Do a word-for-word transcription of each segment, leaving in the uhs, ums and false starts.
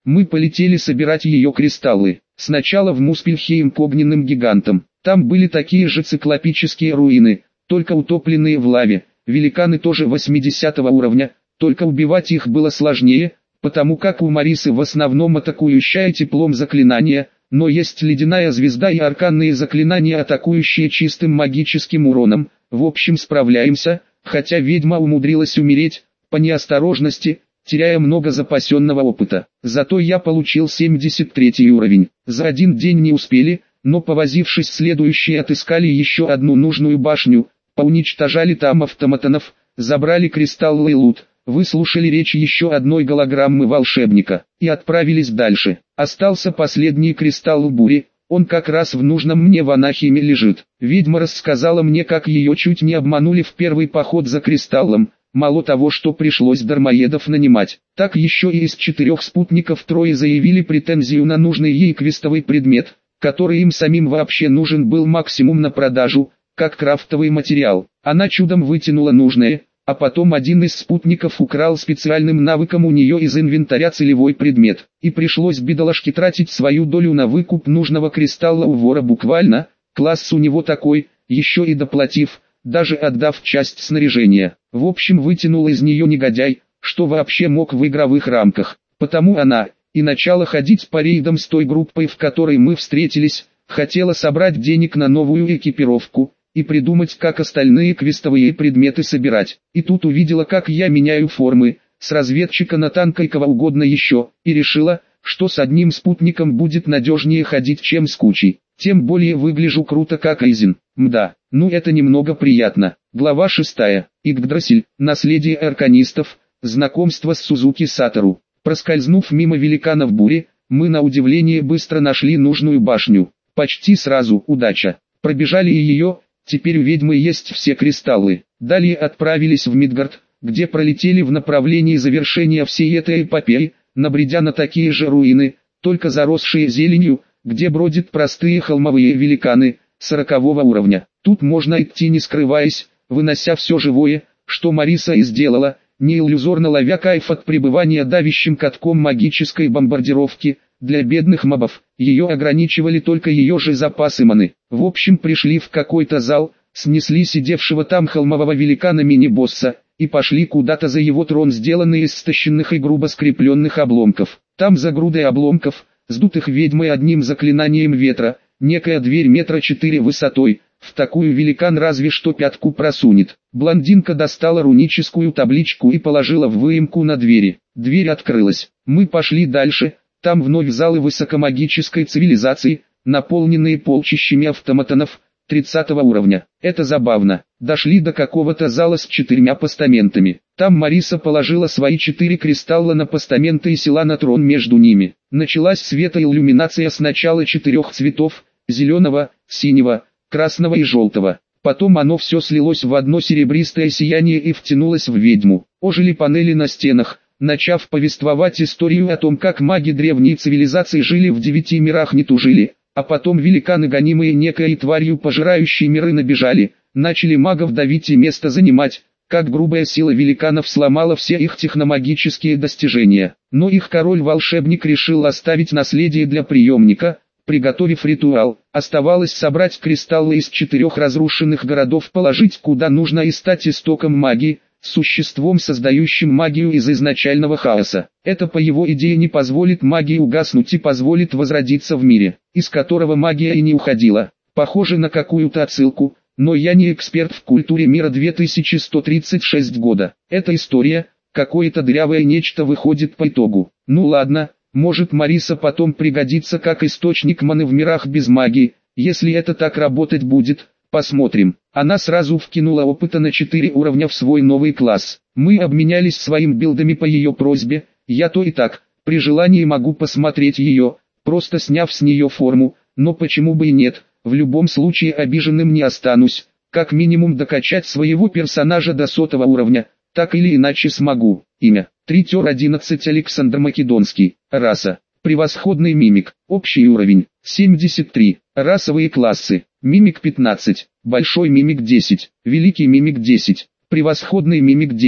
Мы полетели собирать ее кристаллы. Сначала в Муспельхейм к огненным гигантам. Там были такие же циклопические руины, только утопленные в лаве. Великаны тоже восьмидесятого уровня, только убивать их было сложнее, потому как у Марисы в основном атакующая теплом заклинания, но есть ледяная звезда и арканные заклинания, атакующие чистым магическим уроном. В общем, справляемся, хотя ведьма умудрилась умереть, по неосторожности, теряя много запасенного опыта. Зато я получил семьдесят третий уровень. За один день не успели, но повозившись следующие отыскали еще одну нужную башню, поуничтожали там автоматонов, забрали кристаллы и лут, выслушали речь еще одной голограммы волшебника и отправились дальше. Остался последний кристалл бури, он как раз в нужном мне Ванахиме лежит. Ведьма рассказала мне, как ее чуть не обманули в первый поход за кристаллом. Мало того, что пришлось дармоедов нанимать, так еще и из четырех спутников трое заявили претензию на нужный ей квестовый предмет, который им самим вообще нужен был максимум на продажу, как крафтовый материал. Она чудом вытянула нужное, а потом один из спутников украл специальным навыком у нее из инвентаря целевой предмет, и пришлось бедолаге тратить свою долю на выкуп нужного кристалла у вора буквально, класс у него такой, еще и доплатив, даже отдав часть снаряжения. В общем, вытянул из нее негодяй, что вообще мог в игровых рамках. Потому она и начала ходить по рейдам с той группой, в которой мы встретились, хотела собрать денег на новую экипировку и придумать, как остальные квестовые предметы собирать. И тут увидела, как я меняю формы, с разведчика на танка и кого угодно еще, и решила, что с одним спутником будет надежнее ходить, чем с кучей. Тем более выгляжу круто, как Эйзен. Мда, ну это немного приятно. Глава шестая. Игдрасель. Наследие арканистов. Знакомство с Сузуки Сатору. Проскользнув мимо великанов бури, мы на удивление быстро нашли нужную башню. Почти сразу, удача. Пробежали и ее, теперь у ведьмы есть все кристаллы. Далее отправились в Мидгард, где пролетели в направлении завершения всей этой эпопеи, набредя на такие же руины, только заросшие зеленью, где бродят простые холмовые великаны, сорокового уровня. Тут можно идти не скрываясь, вынося все живое, что Мариса и сделала, не иллюзорно ловя кайф от пребывания давящим катком магической бомбардировки. Для бедных мобов, ее ограничивали только ее же запасы маны. В общем, пришли в какой-то зал, снесли сидевшего там холмового великана мини-босса, и пошли куда-то за его трон, сделанный из стащенных и грубо скрепленных обломков. Там за грудой обломков, сдутых ведьмой одним заклинанием ветра, некая дверь метра четыре высотой, в такую великан разве что пятку просунет. Блондинка достала руническую табличку и положила в выемку на двери. Дверь открылась. Мы пошли дальше, там вновь залы высокомагической цивилизации, наполненные полчищами автоматонов, тридцатого уровня. Это забавно. Дошли до какого-то зала с четырьмя постаментами. Там Мариса положила свои четыре кристалла на постаменты и села на трон между ними. Началась светоиллюминация сначала четырех цветов, зеленого, синего, красного и желтого. Потом оно все слилось в одно серебристое сияние и втянулось в ведьму. Ожили панели на стенах, начав повествовать историю о том, как маги древней цивилизации жили в девяти мирах, не тужили, а потом великаны, гонимые некой тварью, пожирающие миры, набежали, начали магов давить и место занимать, как грубая сила великанов сломала все их техномагические достижения. Но их король-волшебник решил оставить наследие для преемника, приготовив ритуал. Оставалось собрать кристаллы из четырех разрушенных городов, положить куда нужно и стать истоком магии, существом, создающим магию из изначального хаоса. Это по его идее не позволит магии угаснуть и позволит возродиться в мире, из которого магия и не уходила. Похоже на какую-то отсылку, но я не эксперт в культуре мира две тысячи сто тридцать шесть года. Эта история, какое-то дырявое нечто выходит по итогу. Ну ладно, может Мариса потом пригодится как источник маны в мирах без магии, если это так работать будет. Посмотрим. Она сразу вкинула опыта на четыре уровня в свой новый класс. Мы обменялись своими билдами по ее просьбе. Я то и так, при желании могу посмотреть ее, просто сняв с нее форму, но почему бы и нет, в любом случае обиженным не останусь. Как минимум докачать своего персонажа до сотого уровня, так или иначе смогу. Имя: Тритер одиннадцать Александр Македонский. Раса: превосходный мимик. Общий уровень: семьдесят три. Расовые классы: мимик пятнадцать, большой мимик десять, великий мимик десять, превосходный мимик десять,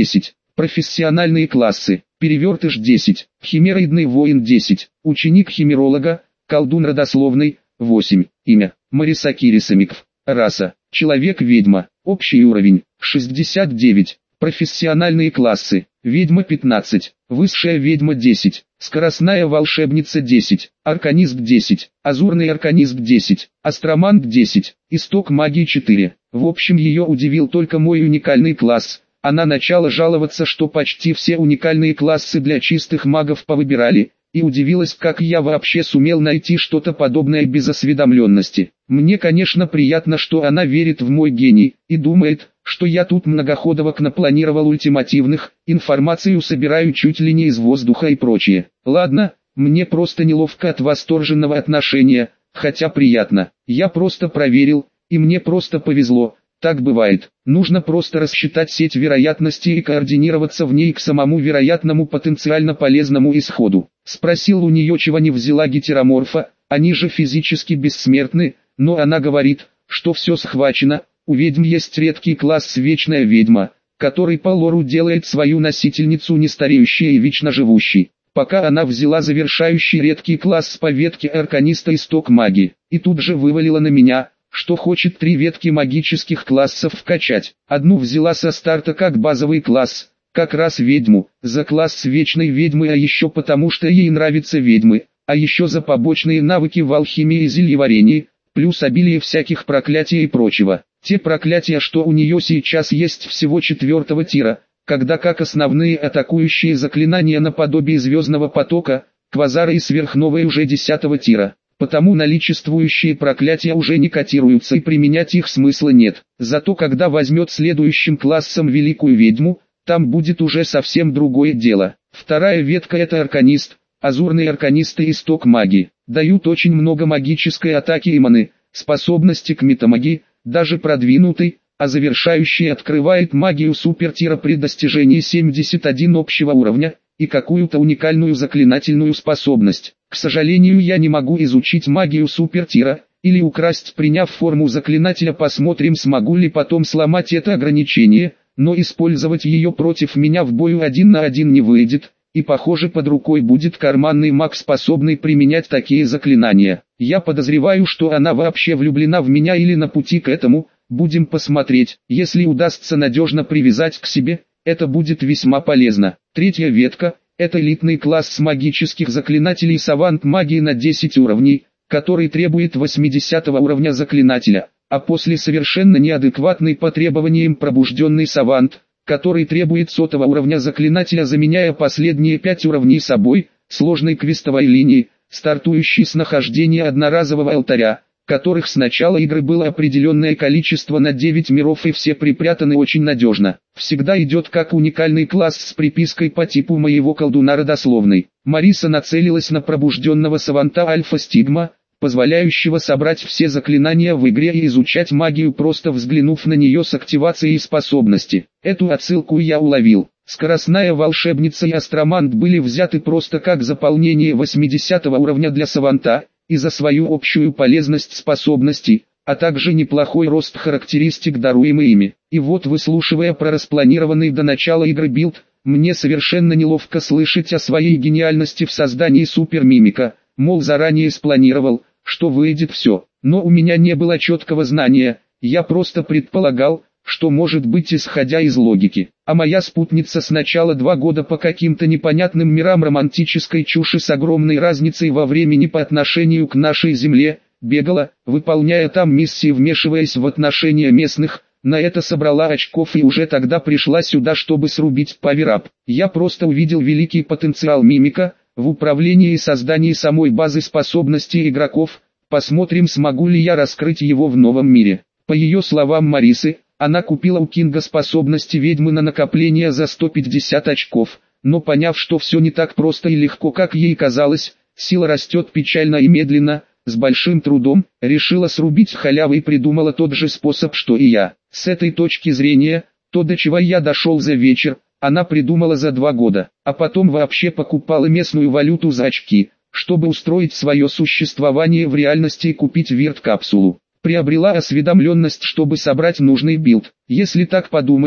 Профессиональные классы. Перевертыш десять, химероидный воин десять, ученик химеролога, колдун родословный восемь, имя Мариса Кирисамиков, раса человек-ведьма, общий уровень шестьдесят девять, профессиональные классы, ведьма пятнадцать, высшая ведьма десять, скоростная волшебница десять, арканист десять, азурный арканист десять, астромант десять, исток магии четыре. В общем, ее удивил только мой уникальный класс. Она начала жаловаться, что почти все уникальные классы для чистых магов повыбирали, и удивилась, как я вообще сумел найти что-то подобное без осведомленности. Мне, конечно, приятно, что она верит в мой гений, и думает, что я тут многоходовок напланировал ультимативных, информацию собираю чуть ли не из воздуха и прочее. Ладно, мне просто неловко от восторженного отношения, хотя приятно. Я просто проверил, и мне просто повезло. Так бывает. Нужно просто рассчитать сеть вероятностей и координироваться в ней к самому вероятному потенциально полезному исходу. Спросил у нее, чего не взяла гетероморфа, они же физически бессмертны, но она говорит, что все схвачено. У ведьм есть редкий класс вечная ведьма, который по лору делает свою носительницу нестареющей и вечно живущей. Пока она взяла завершающий редкий класс по ветке арканиста исток магии, и тут же вывалила на меня, что хочет три ветки магических классов вкачать. Одну взяла со старта как базовый класс, как раз ведьму, за класс вечной ведьмы, а еще потому, что ей нравятся ведьмы, а еще за побочные навыки в алхимии и зельеварении, плюс обилие всяких проклятий и прочего. Те проклятия, что у нее сейчас есть, всего четвертого тира, когда как основные атакующие заклинания наподобие звездного потока, квазара и сверхновой уже десятого тира. Потому наличествующие проклятия уже не котируются и применять их смысла нет. Зато когда возьмет следующим классом великую ведьму, там будет уже совсем другое дело. Вторая ветка — это арканист, азурные арканисты и исток магии. Дают очень много магической атаки и маны, способности к метамагии, даже продвинутый, а завершающий открывает магию супертира при достижении семьдесят один общего уровня, и какую-то уникальную заклинательную способность. К сожалению, я не могу изучить магию супертира, или украсть, приняв форму заклинателя. Посмотрим, смогу ли потом сломать это ограничение, но использовать ее против меня в бою один на один не выйдет, и похоже под рукой будет карманный маг, способный применять такие заклинания. Я подозреваю, что она вообще влюблена в меня или на пути к этому, будем посмотреть. Если удастся надежно привязать к себе, это будет весьма полезно. Третья ветка — это элитный класс магических заклинателей савант магии на десять уровней, который требует восьмидесятого уровня заклинателя, а после совершенно неадекватный по требованиям пробужденный савант, который требует сотого уровня заклинателя, заменяя последние пять уровней собой, сложной квестовой линии, стартующей с нахождения одноразового алтаря, которых с начала игры было определенное количество на девять миров, и все припрятаны очень надежно. Всегда идет как уникальный класс с припиской по типу моего колдуна родословной. Мариса нацелилась на пробужденного саванта альфа-стигма, позволяющего собрать все заклинания в игре и изучать магию, просто взглянув на нее с активацией способности. Эту отсылку я уловил. Скоростная волшебница и астромант были взяты просто как заполнение восьмидесятого уровня для саванта, и за свою общую полезность способностей, а также неплохой рост характеристик, даруемый ими. И вот, выслушивая про распланированный до начала игры билд, мне совершенно неловко слышать о своей гениальности в создании супермимика, мол, заранее спланировал, что выйдет все. Но у меня не было четкого знания, я просто предполагал, что может быть, исходя из логики. А моя спутница сначала два года по каким-то непонятным мирам романтической чуши с огромной разницей во времени по отношению к нашей Земле, бегала, выполняя там миссии, вмешиваясь в отношения местных, на это собрала очков и уже тогда пришла сюда, чтобы срубить паверап. Я просто увидел великий потенциал мимика в управлении и создании самой базы способностей игроков. Посмотрим, смогу ли я раскрыть его в новом мире. По ее словам Марисы, она купила у Кинга способности ведьмы на накопление за сто пятьдесят очков, но поняв, что все не так просто и легко, как ей казалось, сила растет печально и медленно, с большим трудом, решила срубить халяву и придумала тот же способ, что и я. С этой точки зрения, то, до чего я дошел за вечер, она придумала за два года, а потом вообще покупала местную валюту за очки, чтобы устроить свое существование в реальности и купить вирт-капсулу. Приобрела осведомленность, чтобы собрать нужный билд. Если так подумать,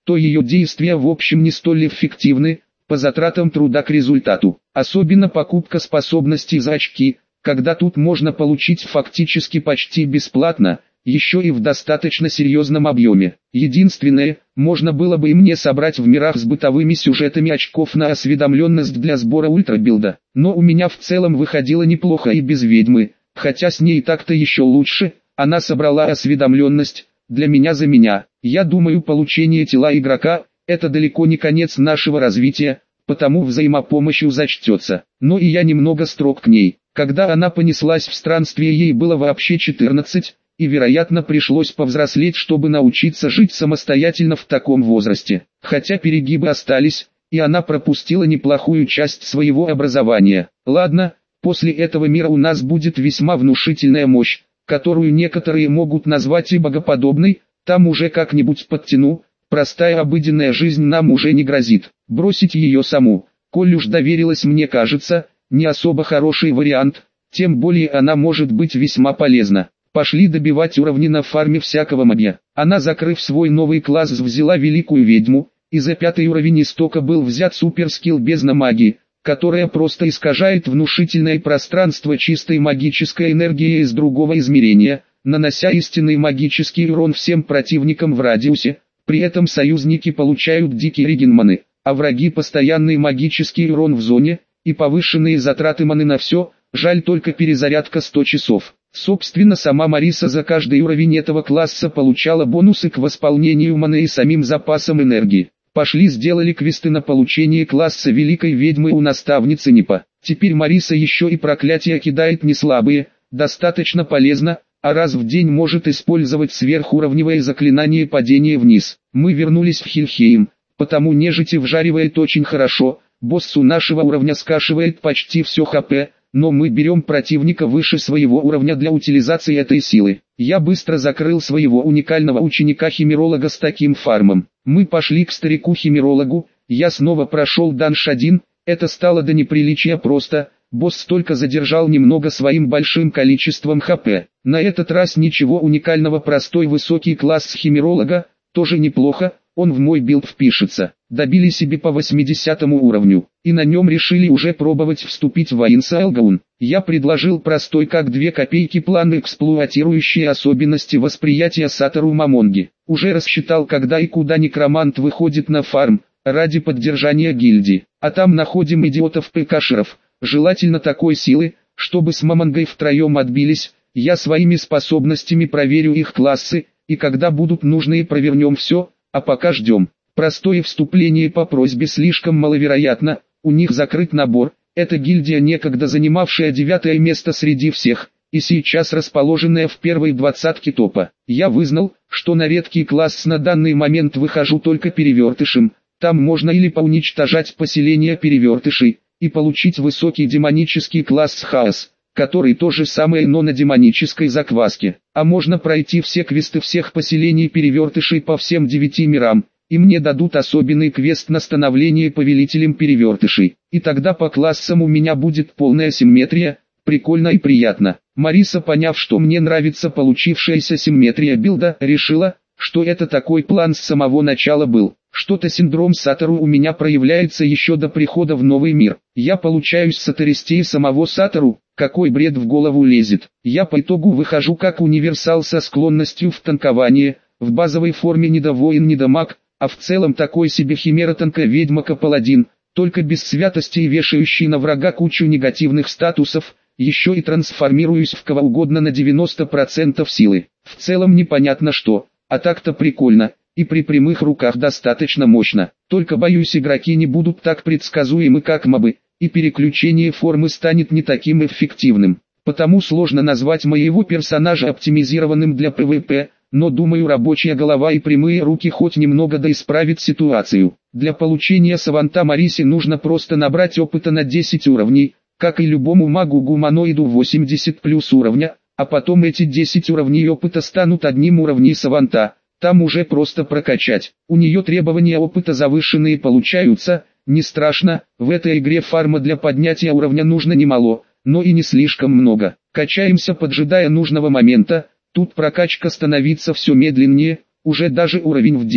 то ее действия в общем не столь эффективны, по затратам труда к результату. Особенно покупка способностей за очки, когда тут можно получить фактически почти бесплатно, еще и в достаточно серьезном объеме. Единственное, можно было бы и мне собрать в мирах с бытовыми сюжетами очков на осведомленность для сбора ультрабилда. Но у меня в целом выходило неплохо и без ведьмы, хотя с ней так-то еще лучше, она собрала осведомленность, для меня за меня. Я думаю, получение тела игрока – это далеко не конец нашего развития, потому взаимопомощью зачтется. Но и я немного строг к ней. Когда она понеслась в странствие, ей было вообще четырнадцать, и вероятно пришлось повзрослеть, чтобы научиться жить самостоятельно в таком возрасте. Хотя перегибы остались, и она пропустила неплохую часть своего образования. Ладно, после этого мира у нас будет весьма внушительная мощь, которую некоторые могут назвать и богоподобной, там уже как-нибудь подтяну, простая обыденная жизнь нам уже не грозит. Бросить ее саму, коль уж доверилась, мне кажется, не особо хороший вариант, тем более она может быть весьма полезна. Пошли добивать уровни на фарме всякого магия. Она, закрыв свой новый класс, взяла великую ведьму, и за пятый уровень истока был взят суперскилл бездна магии, которая просто искажает внушительное пространство чистой магической энергии из другого измерения, нанося истинный магический урон всем противникам в радиусе. При этом союзники получают дикие регенманы, а враги постоянный магический урон в зоне, и повышенные затраты маны на все, жаль только перезарядка сто часов. Собственно, сама Мариса за каждый уровень этого класса получала бонусы к восполнению маны и самим запасам энергии. Пошли сделали квесты на получение класса Великой Ведьмы у наставницы Нипа. Теперь Мариса еще и проклятия кидает не слабые, достаточно полезно, а раз в день может использовать сверхуровневое заклинание падения вниз. Мы вернулись в Хельхейм, потому нежити вжаривает очень хорошо, боссу нашего уровня скашивает почти все хп, но мы берем противника выше своего уровня для утилизации этой силы. Я быстро закрыл своего уникального ученика-химеролога с таким фармом. Мы пошли к старику-химерологу, я снова прошел данж один, это стало до неприличия просто, босс только задержал немного своим большим количеством хп. На этот раз ничего уникального, простой высокий класс химеролога, тоже неплохо, он в мой билд впишется. Добили себе по восьмидесятому уровню, и на нем решили уже пробовать вступить в Айнсайлгаун. Я предложил простой как две копейки план, эксплуатирующий особенности восприятия Сатору Мамонги. Уже рассчитал, когда и куда некромант выходит на фарм, ради поддержания гильдии. А там находим идиотов-пкашеров, желательно такой силы, чтобы с Мамонгой втроем отбились. Я своими способностями проверю их классы, и когда будут нужны, провернем все, а пока ждем. Простое вступление по просьбе слишком маловероятно, у них закрыт набор, эта гильдия, некогда занимавшая девятое место среди всех, и сейчас расположенная в первой двадцатке топа. Я вызнал, что на редкий класс на данный момент выхожу только перевертышем, там можно или поуничтожать поселение перевертышей, и получить высокий демонический класс хаос, который то же самое, но на демонической закваске. А можно пройти все квесты всех поселений перевертышей по всем девяти мирам, и мне дадут особенный квест на становление повелителем перевертышей. И тогда по классам у меня будет полная симметрия, прикольно и приятно. Мариса, поняв, что мне нравится получившаяся симметрия билда, решила, что это такой план с самого начала был. Что-то синдром Сатору у меня проявляется еще до прихода в новый мир. Я получаюсь сатористей самого Сатору, какой бред в голову лезет. Я по итогу выхожу как универсал со склонностью в танкование, в базовой форме не до воин, не до маг, а в целом такой себе химера-танка-ведьмака-паладин, только без святости и вешающий на врага кучу негативных статусов, еще и трансформируюсь в кого угодно на девяносто процентов силы. В целом непонятно что, а так-то прикольно, и при прямых руках достаточно мощно. Только боюсь, игроки не будут так предсказуемы как мобы, и переключение формы станет не таким эффективным. Потому сложно назвать моего персонажа оптимизированным для пэ вэ пэ, но думаю, рабочая голова и прямые руки хоть немного да исправит ситуацию. Для получения саванта Марисе нужно просто набрать опыта на десять уровней, как и любому магу-гуманоиду восемьдесят плюс уровня, а потом эти десять уровней опыта станут одним уровнем саванта, там уже просто прокачать. У нее требования опыта завышенные получаются, не страшно, в этой игре фарма для поднятия уровня нужно немало, но и не слишком много. Качаемся, поджидая нужного момента. Тут прокачка становится все медленнее, уже даже уровень в день,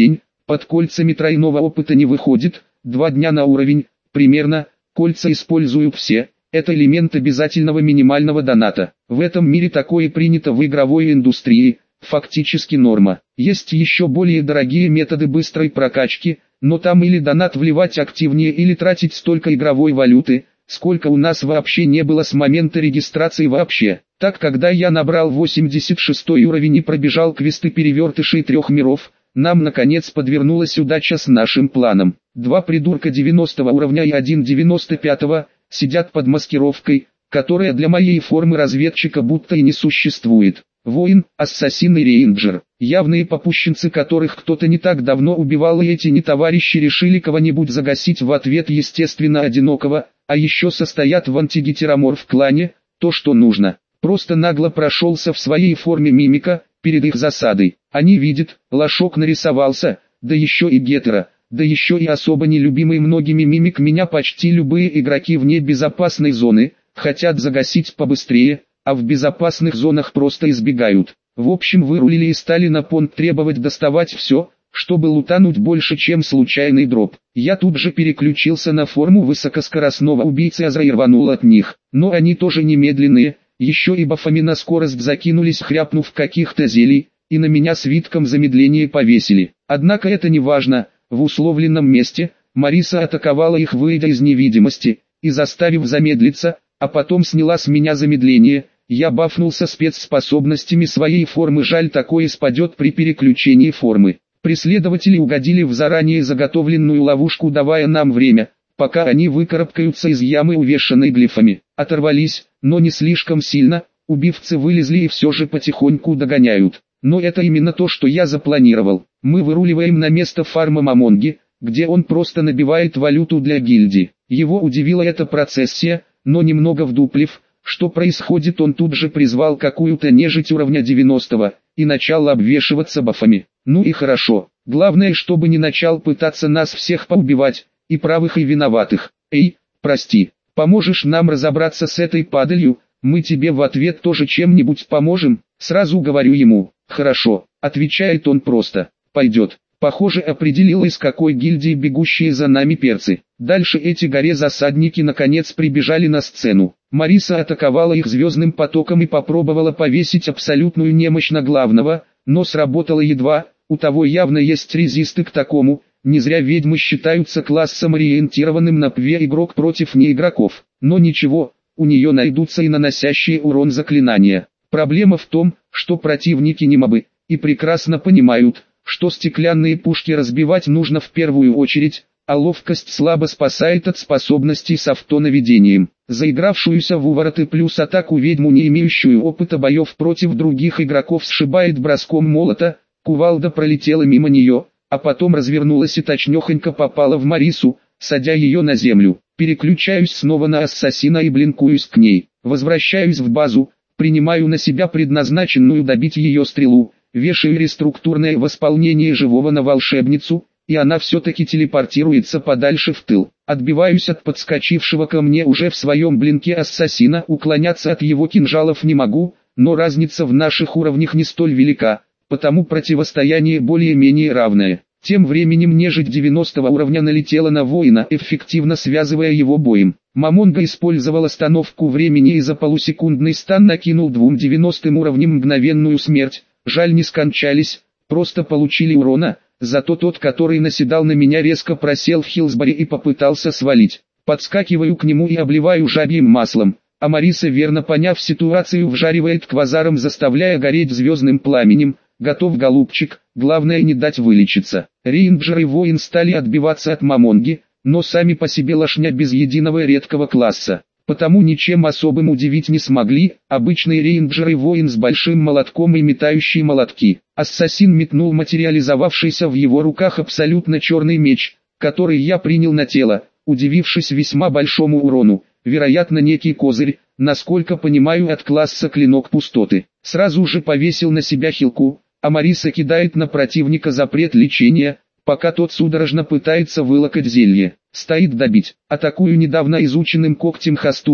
Под кольцами тройного опыта не выходит, два дня на уровень, примерно, кольца используют все, это элемент обязательного минимального доната. В этом мире такое принято в игровой индустрии, фактически норма. Есть еще более дорогие методы быстрой прокачки, но там или донат вливать активнее или тратить столько игровой валюты, сколько у нас вообще не было с момента регистрации вообще. Так, когда я набрал восемьдесят шестой уровень и пробежал квесты перевертышей трех миров, нам наконец подвернулась удача с нашим планом. Два придурка девяностого уровня и один девяносто пятого сидят под маскировкой, которая для моей формы разведчика будто и не существует. Воин, ассасин и рейнджер, явные попущенцы, которых кто-то не так давно убивал, и эти нетоварищи решили кого-нибудь загасить в ответ, естественно одинокого, а еще состоят в антигетероморф-клане, то что нужно. Просто нагло прошелся в своей форме мимика, перед их засадой. Они видят, лошок нарисовался, да еще и гетеро, да еще и особо нелюбимый многими мимик меня почти любые игроки вне безопасной зоны, хотят загасить побыстрее, а в безопасных зонах просто избегают. В общем, вырулили и стали на понт требовать доставать все, чтобы лутануть больше, чем случайный дроп. Я тут же переключился на форму высокоскоростного убийцы Азра и рванул от них. Но они тоже немедленные, еще и бафами на скорость закинулись, хряпнув каких-то зелий, и на меня свитком замедления повесили. Однако это не важно, в условленном месте Мариса атаковала их, выйдя из невидимости, и заставив замедлиться, а потом сняла с меня замедление. Я бафнулся спецспособностями своей формы, жаль, такое спадет при переключении формы. Преследователи угодили в заранее заготовленную ловушку, давая нам время, пока они выкарабкаются из ямы, увешанной глифами. Оторвались, но не слишком сильно, убивцы вылезли и все же потихоньку догоняют. Но это именно то, что я запланировал. Мы выруливаем на место фарма Мамонги, где он просто набивает валюту для гильдии. Его удивила эта процессия, но немного вдуплив, что происходит, он тут же призвал какую-то нежить уровня девяностого, и начал обвешиваться бафами. Ну и хорошо, главное, чтобы не начал пытаться нас всех поубивать, и правых и виноватых. Эй, прости, поможешь нам разобраться с этой падалью, мы тебе в ответ тоже чем-нибудь поможем, сразу говорю ему. Хорошо, отвечает он просто, пойдет. Похоже, определил, из какой гильдии бегущие за нами перцы. Дальше эти горе-засадники наконец прибежали на сцену. Мариса атаковала их звездным потоком и попробовала повесить абсолютную немощь на главного, но сработало едва, у того явно есть резисты к такому, не зря ведьмы считаются классом, ориентированным на пэ вэ игрок против неигроков. Но ничего, у нее найдутся и наносящие урон заклинания. Проблема в том, что противники не мобы, и прекрасно понимают, что стеклянные пушки разбивать нужно в первую очередь, а ловкость слабо спасает от способностей с автонаведением. Заигравшуюся в увороты плюс атаку ведьму, не имеющую опыта боев против других игроков, сшибает броском молота, кувалда пролетела мимо нее, а потом развернулась и точнёхонько попала в Марису, садя ее на землю. Переключаюсь снова на ассасина и блинкуюсь к ней. Возвращаюсь в базу, принимаю на себя предназначенную добить ее стрелу, вешаю реструктурное восполнение живого на волшебницу, и она все-таки телепортируется подальше в тыл. Отбиваюсь от подскочившего ко мне уже в своем блинке ассасина, уклоняться от его кинжалов не могу, но разница в наших уровнях не столь велика, потому противостояние более-менее равное. Тем временем нежить девяностого уровня налетела на воина, эффективно связывая его боем. Мамонга использовал остановку времени и за полусекундный стан накинул двум девяностым уровням мгновенную смерть. Жаль, не скончались, просто получили урона, зато тот, который наседал на меня, резко просел в хилсбаре и попытался свалить. Подскакиваю к нему и обливаю жабьим маслом, а Мариса, верно поняв ситуацию, вжаривает квазаром, заставляя гореть звездным пламенем. Готов, голубчик, главное не дать вылечиться. Рейнджер и воин стали отбиваться от Мамонги, но сами по себе лошня без единого редкого класса. Потому ничем особым удивить не смогли, обычный рейнджер и воин с большим молотком и метающие молотки. Ассасин метнул материализовавшийся в его руках абсолютно черный меч, который я принял на тело, удивившись весьма большому урону, вероятно некий козырь, насколько понимаю, от класса клинок пустоты. Сразу же повесил на себя хилку, а Мариса кидает на противника запрет лечения, пока тот судорожно пытается вылокать зелье. Стоит добить. Атакую недавно изученным когтем Хастура,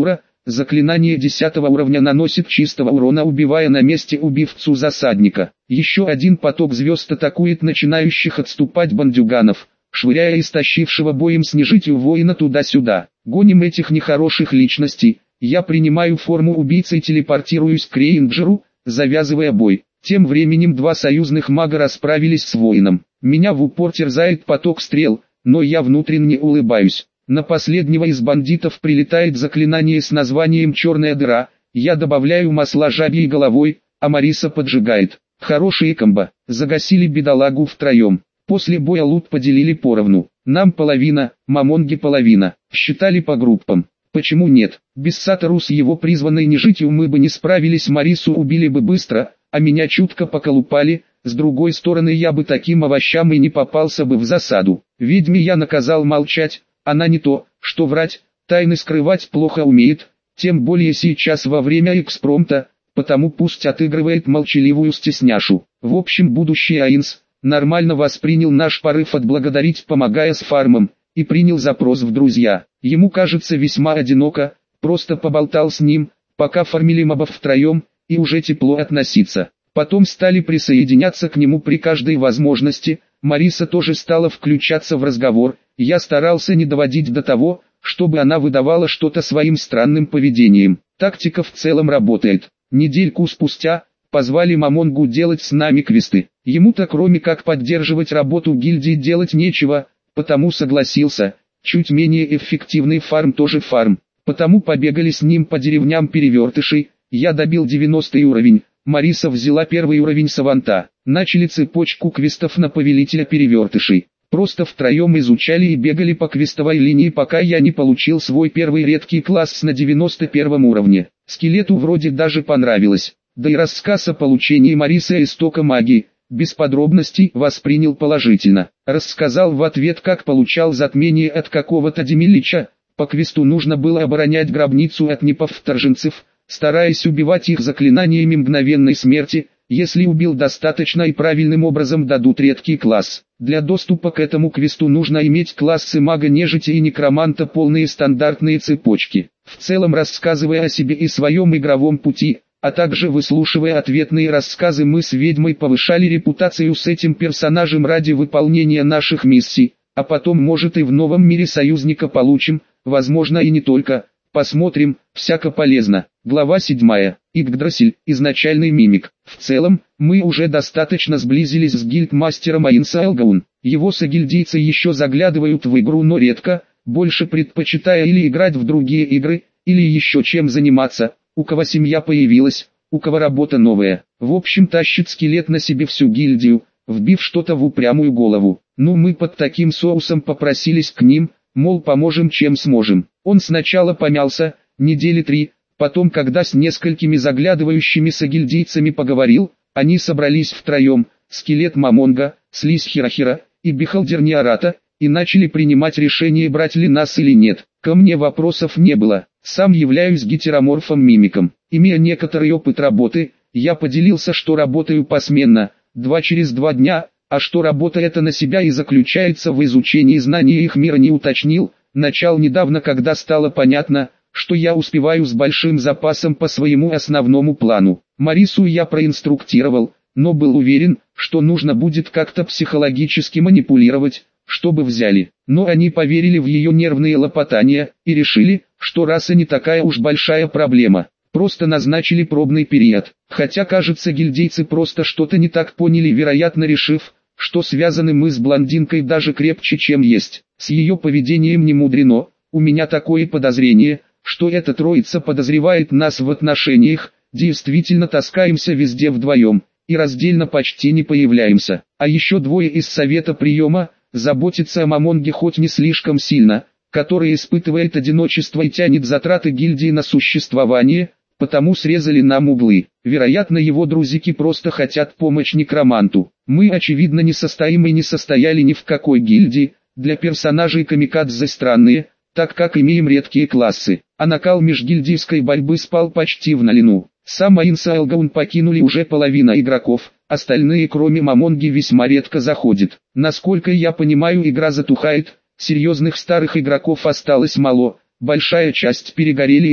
Заклинание десятого уровня наносит чистого урона, убивая на месте убивцу засадника. Еще один поток звезд атакует начинающих отступать бандюганов, швыряя истощившего боем снежителю воина туда-сюда. Гоним этих нехороших личностей. Я принимаю форму убийцы и телепортируюсь к рейнджеру, завязывая бой. Тем временем два союзных мага расправились с воином. Меня в упор терзает поток стрел, но я внутренне улыбаюсь. На последнего из бандитов прилетает заклинание с названием «Черная дыра», я добавляю масла жабьей головой, а Мариса поджигает. Хорошие комбо, загасили бедолагу втроем. После боя лут поделили поровну. Нам половина, Мамонге половина. Считали по группам. Почему нет? Без Сатору с его призванной нежитью мы бы не справились, Марису убили бы быстро, а меня чутко поколупали. С другой стороны, я бы таким овощам и не попался бы в засаду. Ведьме я наказал молчать. Она не то, что врать, тайны скрывать плохо умеет, тем более сейчас во время экспромта, потому пусть отыгрывает молчаливую стесняшу. В общем, будущий Аинс нормально воспринял наш порыв отблагодарить, помогая с фармом, и принял запрос в друзья. Ему кажется весьма одиноко, просто поболтал с ним, пока фармили мобов втроем, и уже тепло относиться. Потом стали присоединяться к нему при каждой возможности, Мариса тоже стала включаться в разговор. Я старался не доводить до того, чтобы она выдавала что-то своим странным поведением. Тактика в целом работает. Недельку спустя позвали Мамонгу делать с нами квесты. Ему-то кроме как поддерживать работу гильдии делать нечего, потому согласился. Чуть менее эффективный фарм тоже фарм. Потому побегали с ним по деревням перевертышей. Я добил девяностый уровень. Мариса взяла первый уровень саванта. Начали цепочку квестов на повелителя перевертышей. Просто втроем изучали и бегали по квестовой линии, пока я не получил свой первый редкий класс на девяносто первом уровне. Скелету вроде даже понравилось. Да и рассказ о получении Марисы истока магии, без подробностей, воспринял положительно. Рассказал в ответ, как получал затмение от какого-то Демилича. По квесту нужно было оборонять гробницу от непов-вторженцев, стараясь убивать их заклинаниями мгновенной смерти. Если убил достаточно и правильным образом, дадут редкий класс. Для доступа к этому квесту нужно иметь классы мага, нежити и некроманта, полные стандартные цепочки. В целом, рассказывая о себе и своем игровом пути, а также выслушивая ответные рассказы, мы с ведьмой повышали репутацию с этим персонажем ради выполнения наших миссий, а потом может и в новом мире союзника получим, возможно и не только. Посмотрим, всяко полезно. Глава седьмая. Игдрасель, изначальный мимик. В целом, мы уже достаточно сблизились с гильдмастером Аинса Элгаун. Его согильдийцы еще заглядывают в игру, но редко, больше предпочитая или играть в другие игры, или еще чем заниматься. У кого семья появилась, у кого работа новая. В общем, тащит скелет на себе всю гильдию, вбив что-то в упрямую голову. Ну, мы под таким соусом попросились к ним, мол, поможем чем сможем. Он сначала помялся, недели три, потом, когда с несколькими заглядывающими согильдийцами поговорил, они собрались втроем, скелет Мамонга, слизь Хирохира и бихалдер Ниарата, и начали принимать решение, брать ли нас или нет. Ко мне вопросов не было, сам являюсь гетероморфом-мимиком. Имея некоторый опыт работы, я поделился, что работаю посменно, два через два дня, а что работа эта на себя и заключается в изучении знаний их мира, не уточнил. Начал недавно, когда стало понятно, что я успеваю с большим запасом по своему основному плану. Марису я проинструктировал, но был уверен, что нужно будет как-то психологически манипулировать, чтобы взяли. Но они поверили в ее нервные лопотания и решили, что раса не такая уж большая проблема. Просто назначили пробный период. Хотя, кажется, гильдейцы просто что-то не так поняли, вероятно решив, что связаны мы с блондинкой даже крепче, чем есть. С ее поведением не мудрено, у меня такое подозрение, что эта троица подозревает нас в отношениях, действительно таскаемся везде вдвоем, и раздельно почти не появляемся. А еще двое из совета приема, заботятся о Мамонге хоть не слишком сильно, который испытывает одиночество и тянет затраты гильдии на существование, потому срезали нам углы. Вероятно, его друзики просто хотят помочь некроманту. Мы очевидно не состоим и не состояли ни в какой гильдии, для персонажей камикадзе странные, так как имеем редкие классы, а накал межгильдийской борьбы спал почти в нулину. Сам Аинс Элгаун покинули уже половина игроков, остальные кроме Мамонги весьма редко заходят. Насколько я понимаю, игра затухает, серьезных старых игроков осталось мало, большая часть перегорели игрой.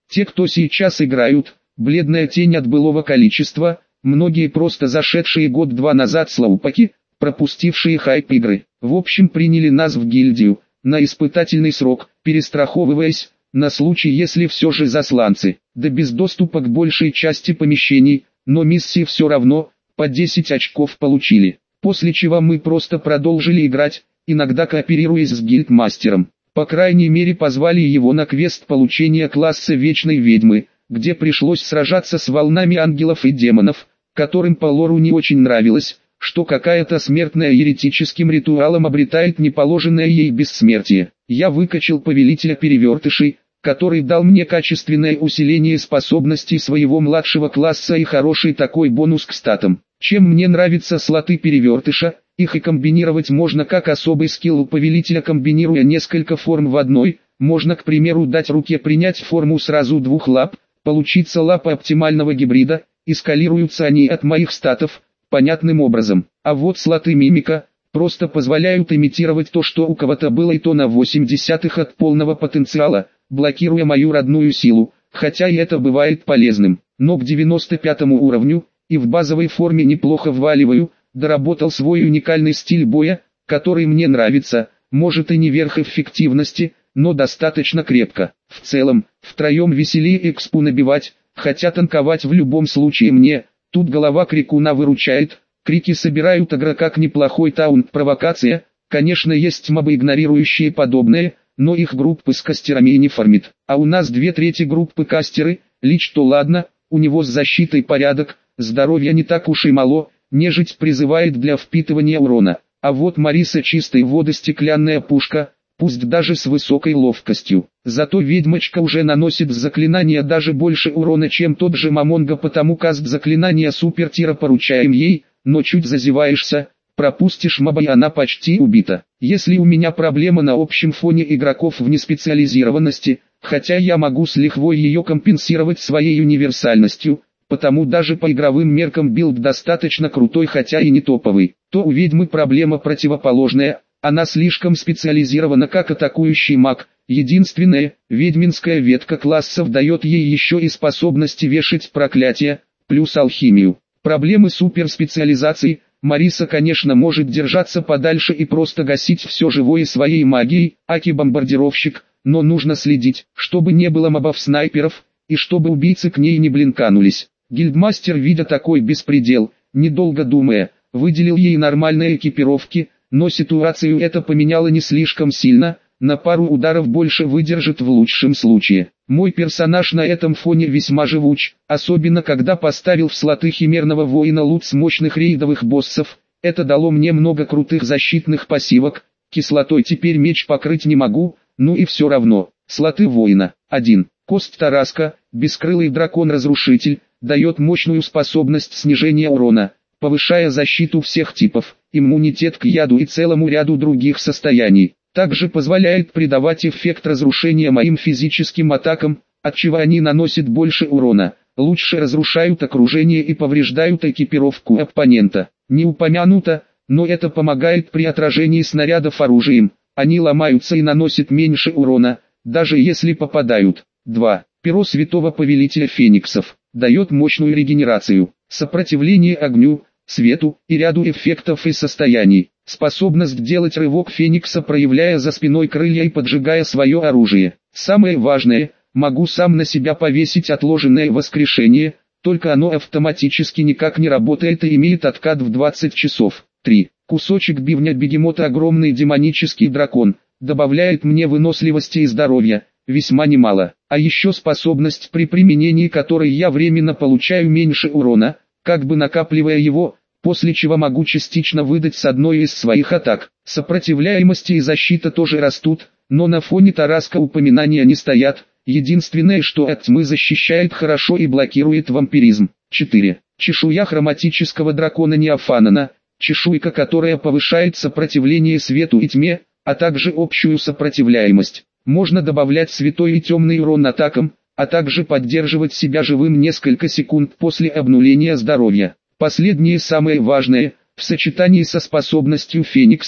Те, кто сейчас играют, бледная тень от былого количества, многие просто зашедшие год-два назад слоупаки, пропустившие хайп игры. В общем, приняли нас в гильдию, на испытательный срок, перестраховываясь, на случай если все же засланцы, да без доступа к большей части помещений, но миссии все равно, по десять очков получили. После чего мы просто продолжили играть, иногда кооперируясь с гильдмастером. По крайней мере позвали его на квест получения класса Вечной Ведьмы, где пришлось сражаться с волнами ангелов и демонов, которым по лору не очень нравилось, что какая-то смертная еретическим ритуалом обретает неположенное ей бессмертие. Я выкачал повелителя перевертышей, который дал мне качественное усиление способностей своего младшего класса и хороший такой бонус к статам. Чем мне нравятся слоты перевертыша, их и комбинировать можно как особый скилл у повелителя, комбинируя несколько форм в одной, можно, к примеру, дать руке принять форму сразу двух лап, получится лапа оптимального гибрида, и скалируются они от моих статов, понятным образом. А вот слоты мимика просто позволяют имитировать то, что у кого-то было, и то на восемьдесят от полного потенциала, блокируя мою родную силу, хотя и это бывает полезным. Но к девяносто пятому уровню, и в базовой форме неплохо вваливаю, доработал свой уникальный стиль боя, который мне нравится, может и не верх эффективности, но достаточно крепко. В целом, втроем веселее экспу набивать, хотя танковать в любом случае мне, тут голова крикуна выручает, крики собирают агро как неплохой таунт-провокация, конечно есть мобы, игнорирующие подобное, но их группы с кастерами и не фармит. А у нас две трети группы кастеры, лич то ладно, у него с защитой порядок, здоровья не так уж и мало, нежить призывает для впитывания урона. А вот Мариса чистой воды стеклянная пушка, пусть даже с высокой ловкостью. Зато ведьмочка уже наносит с заклинания даже больше урона, чем тот же Мамонга, потому каст заклинания супертира поручаем ей, но чуть зазеваешься, пропустишь моба и она почти убита. Если у меня проблема на общем фоне игроков в неспециализированности, хотя я могу с лихвой ее компенсировать своей универсальностью, потому даже по игровым меркам билд достаточно крутой, хотя и не топовый, то у ведьмы проблема противоположная, она слишком специализирована как атакующий маг. Единственная, ведьминская ветка классов дает ей еще и способности вешать проклятия, плюс алхимию. Проблемы суперспециализации: Мариса, конечно, может держаться подальше и просто гасить все живое своей магией, аки-бомбардировщик, но нужно следить, чтобы не было мобов-снайперов, и чтобы убийцы к ней не блинканулись. Гильдмастер, видя такой беспредел, недолго думая, выделил ей нормальные экипировки, но ситуацию это поменяло не слишком сильно, на пару ударов больше выдержит в лучшем случае. Мой персонаж на этом фоне весьма живуч, особенно когда поставил в слоты химерного воина лут с мощных рейдовых боссов, это дало мне много крутых защитных пассивок, кислотой теперь меч покрыть не могу, ну и все равно. Слоты воина. один. Кост Тараска, бескрылый дракон-разрушитель, дает мощную способность снижения урона, повышая защиту всех типов, иммунитет к яду и целому ряду других состояний. Также позволяет придавать эффект разрушения моим физическим атакам, отчего они наносят больше урона, лучше разрушают окружение и повреждают экипировку оппонента. Не упомянуто, но это помогает при отражении снарядов оружием, они ломаются и наносят меньше урона, даже если попадают. два. Перо Святого Повелителя Фениксов дает мощную регенерацию, сопротивление огню, свету и ряду эффектов и состояний. Способность делать рывок Феникса, проявляя за спиной крылья и поджигая свое оружие. Самое важное, могу сам на себя повесить отложенное воскрешение, только оно автоматически никак не работает и имеет откат в двадцать часов. три. Кусочек бивня бегемота, огромный демонический дракон, добавляет мне выносливости и здоровья, весьма немало. А еще способность, при применении которой я временно получаю меньше урона, как бы накапливая его, после чего могу частично выдать с одной из своих атак. Сопротивляемость и защита тоже растут, но на фоне Тараска упоминания не стоят, единственное, что от тьмы защищает хорошо и блокирует вампиризм. четыре. Чешуя хроматического дракона Неофанана, чешуйка, которая повышает сопротивление свету и тьме, а также общую сопротивляемость. Можно добавлять святой и темный урон атакам, а также поддерживать себя живым несколько секунд после обнуления здоровья. Последнее самое важное, в сочетании со способностью Феникса,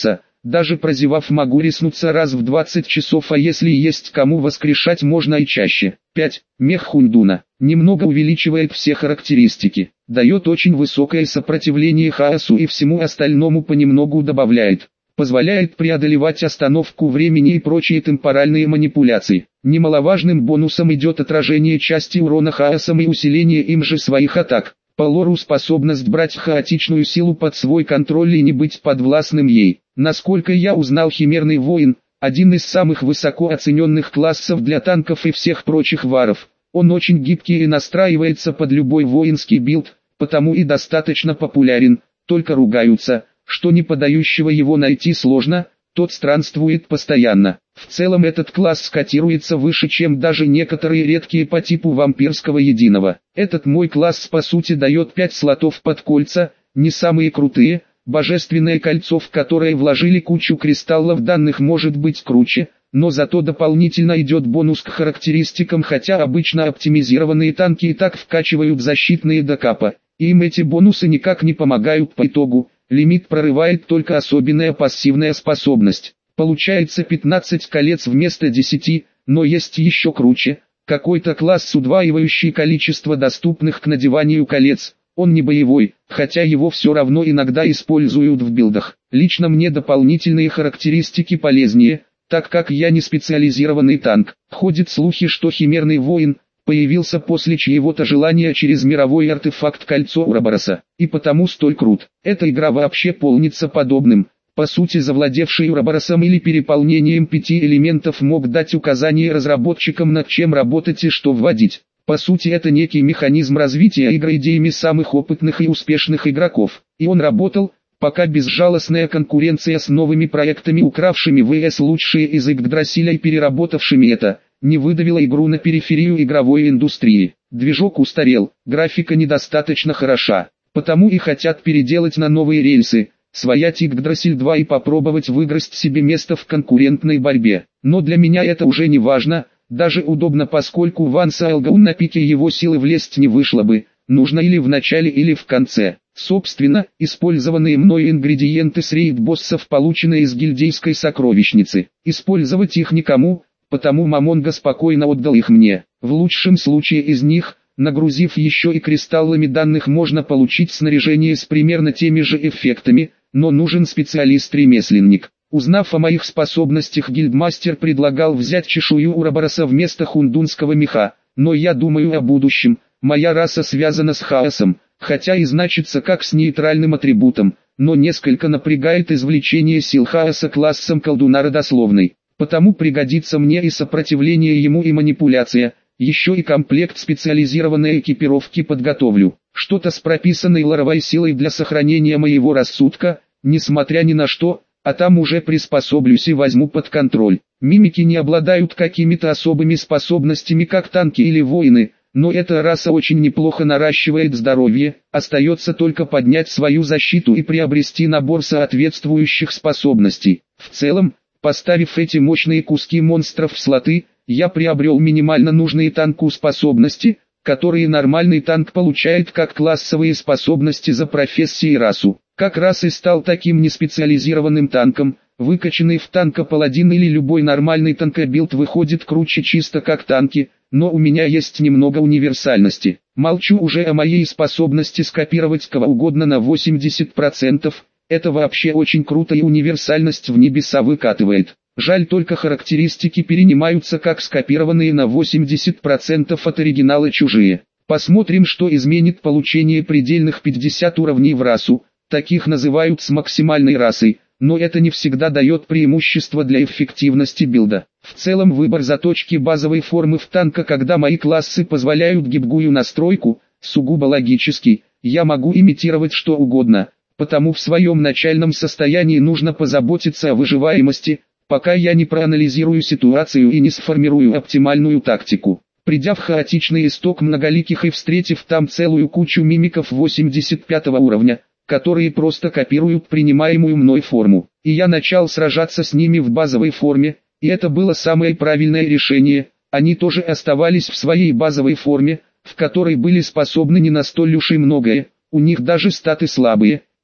даже прозевав могу риснуться раз в двадцать часов, а если есть кому воскрешать, можно и чаще. пять. Мех Хундуна. Немного увеличивает все характеристики, дает очень высокое сопротивление хаосу и всему остальному понемногу добавляет. Позволяет преодолевать остановку времени и прочие темпоральные манипуляции. Немаловажным бонусом идет отражение части урона хаосом и усиление им же своих атак. По лору способность брать хаотичную силу под свой контроль и не быть подвластным ей. Насколько я узнал, Химерный воин – один из самых высоко оцененных классов для танков и всех прочих варов. Он очень гибкий и настраивается под любой воинский билд, потому и достаточно популярен, только ругаются, что не подающего его найти сложно, тот странствует постоянно. В целом этот класс котируется выше, чем даже некоторые редкие по типу вампирского единого. Этот мой класс по сути дает пять слотов под кольца, не самые крутые. Божественное кольцо, в которое вложили кучу кристаллов данных, может быть круче, но зато дополнительно идет бонус к характеристикам, хотя обычно оптимизированные танки и так вкачивают защитные до капа. Им эти бонусы никак не помогают по итогу. Лимит прорывает только особенная пассивная способность. Получается пятнадцать колец вместо десяти, но есть еще круче. Какой-то класс, удваивающий количество доступных к надеванию колец. Он не боевой, хотя его все равно иногда используют в билдах. Лично мне дополнительные характеристики полезнее, так как я не специализированный танк. Ходят слухи, что Химерный воин появился после чьего-то желания через мировой артефакт кольцо Урабороса, и потому столь крут. Эта игра вообще полнится подобным. По сути, завладевший Ураборосом или переполнением пяти элементов мог дать указания разработчикам, над чем работать и что вводить. По сути, это некий механизм развития игры идеями самых опытных и успешных игроков. И он работал, пока безжалостная конкуренция с новыми проектами, укравшими ВС лучшие из Игдрасиля и переработавшими это, не выдавила игру на периферию игровой индустрии. Движок устарел, графика недостаточно хороша, потому и хотят переделать на новые рельсы, своять Игдрасиль два и попробовать выгрызть себе место в конкурентной борьбе. Но для меня это уже не важно, даже удобно, поскольку в Ансайлгаун на пике его силы влезть не вышло бы, нужно или в начале или в конце. Собственно, использованные мной ингредиенты с рейд-боссов получены из гильдейской сокровищницы. Использовать их никому, потому Мамонга спокойно отдал их мне. В лучшем случае из них, нагрузив еще и кристаллами данных, можно получить снаряжение с примерно теми же эффектами, но нужен специалист-ремесленник. Узнав о моих способностях, гильдмастер предлагал взять чешую Урабороса вместо хундунского меха, но я думаю о будущем. Моя раса связана с хаосом, хотя и значится как с нейтральным атрибутом, но несколько напрягает извлечение сил хаоса классом колдуна родословной. Потому пригодится мне и сопротивление ему, и манипуляция, еще и комплект специализированной экипировки подготовлю. Что-то с прописанной лоровой силой для сохранения моего рассудка, несмотря ни на что, а там уже приспособлюсь и возьму под контроль. Мимики не обладают какими-то особыми способностями, как танки или воины, но эта раса очень неплохо наращивает здоровье, остается только поднять свою защиту и приобрести набор соответствующих способностей. В целом, поставив эти мощные куски монстров в слоты, я приобрел минимально нужные танку способности, которые нормальный танк получает как классовые способности за профессией и расу. Как раз и стал таким неспециализированным танком. Выкачанный в танка паладин или любой нормальный танкобилд выходит круче чисто как танки, но у меня есть немного универсальности. Молчу уже о моей способности скопировать кого угодно на восемьдесят процентов, это вообще очень круто и универсальность в небеса выкатывает. Жаль, только характеристики перенимаются как скопированные на восемьдесят процентов от оригинала чужие. Посмотрим, что изменит получение предельных пятидесяти уровней в расу. Таких называют с максимальной расой, но это не всегда дает преимущество для эффективности билда. В целом выбор заточки базовой формы в танка, когда мои классы позволяют гибкую настройку, сугубо логический. Я могу имитировать что угодно, потому в своем начальном состоянии нужно позаботиться о выживаемости, пока я не проанализирую ситуацию и не сформирую оптимальную тактику. Придя в хаотичный исток многоликих и встретив там целую кучу мимиков восемьдесят пятого уровня, которые просто копируют принимаемую мной форму, и я начал сражаться с ними в базовой форме, и это было самое правильное решение. Они тоже оставались в своей базовой форме, в которой были способны не на столь уж и многое, у них даже статы слабые,